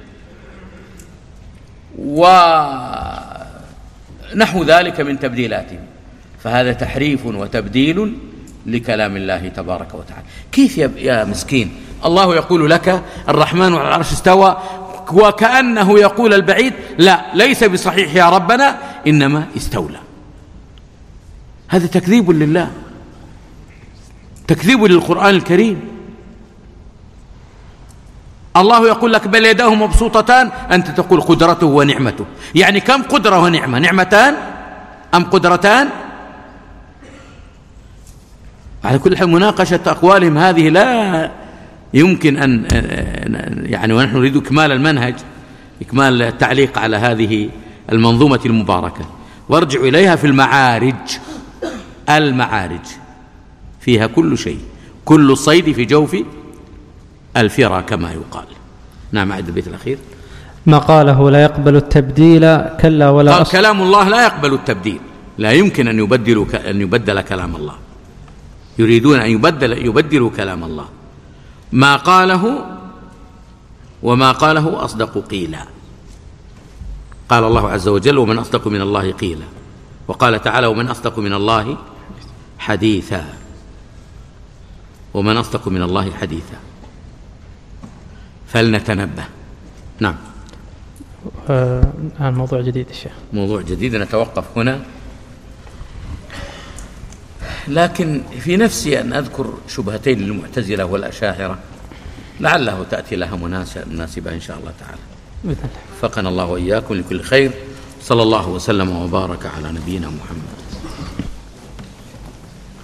ونحو ذلك من تبديلاتهم. فهذا تحريف وتبديل لكلام الله تبارك وتعالى. كيف يا مسكين؟ الله يقول لك الرحمن على العرش استوى، وكأنه يقول البعيد لا ليس بصحيح يا ربنا، إنما استولى. هذا تكذيب لله، تكذيب للقرآن الكريم. الله يقول لك بل يداه مبسوطتان، أنت تقول قدرته ونعمته. يعني كم قدرة ونعمة؟ نعمتان أم قدرتان؟ على كل حال مناقشة أقوالهم هذه لا يمكن أن يعني، ونحن نريد إكمال المنهج، إكمال التعليق على هذه المنظومة المباركة، وارجع إليها في المعارج. المعارج فيها كل شيء، كل الصيد في جوف الفرا كما يقال. نعم. أعد البيت الأخير. ما قاله لا يقبل التبديل كلا ولا قال أصل. كلام الله لا يقبل التبديل، لا يمكن أن يبدلوا أن يبدل كلام الله، يريدون أن يبدل يبدلوا كلام الله. ما قاله وما قاله أصدق قيلا. قال الله عز وجل ومن أصدق من الله قيلا، وقال تعالى ومن أصدق من الله حديثا، ومن أصدق من الله حديثا. فلنتنبه. نعم. آه موضوع جديد الشيخ، موضوع جديد نتوقف هنا، لكن في نفسي أن أذكر شبهتين للمعتزلة والأشاعرة لعله تأتي لها مناسبة إن شاء الله تعالى. وفقنا الله وإياكم لكل خير. صلى الله وسلم وبارك على نبينا محمد.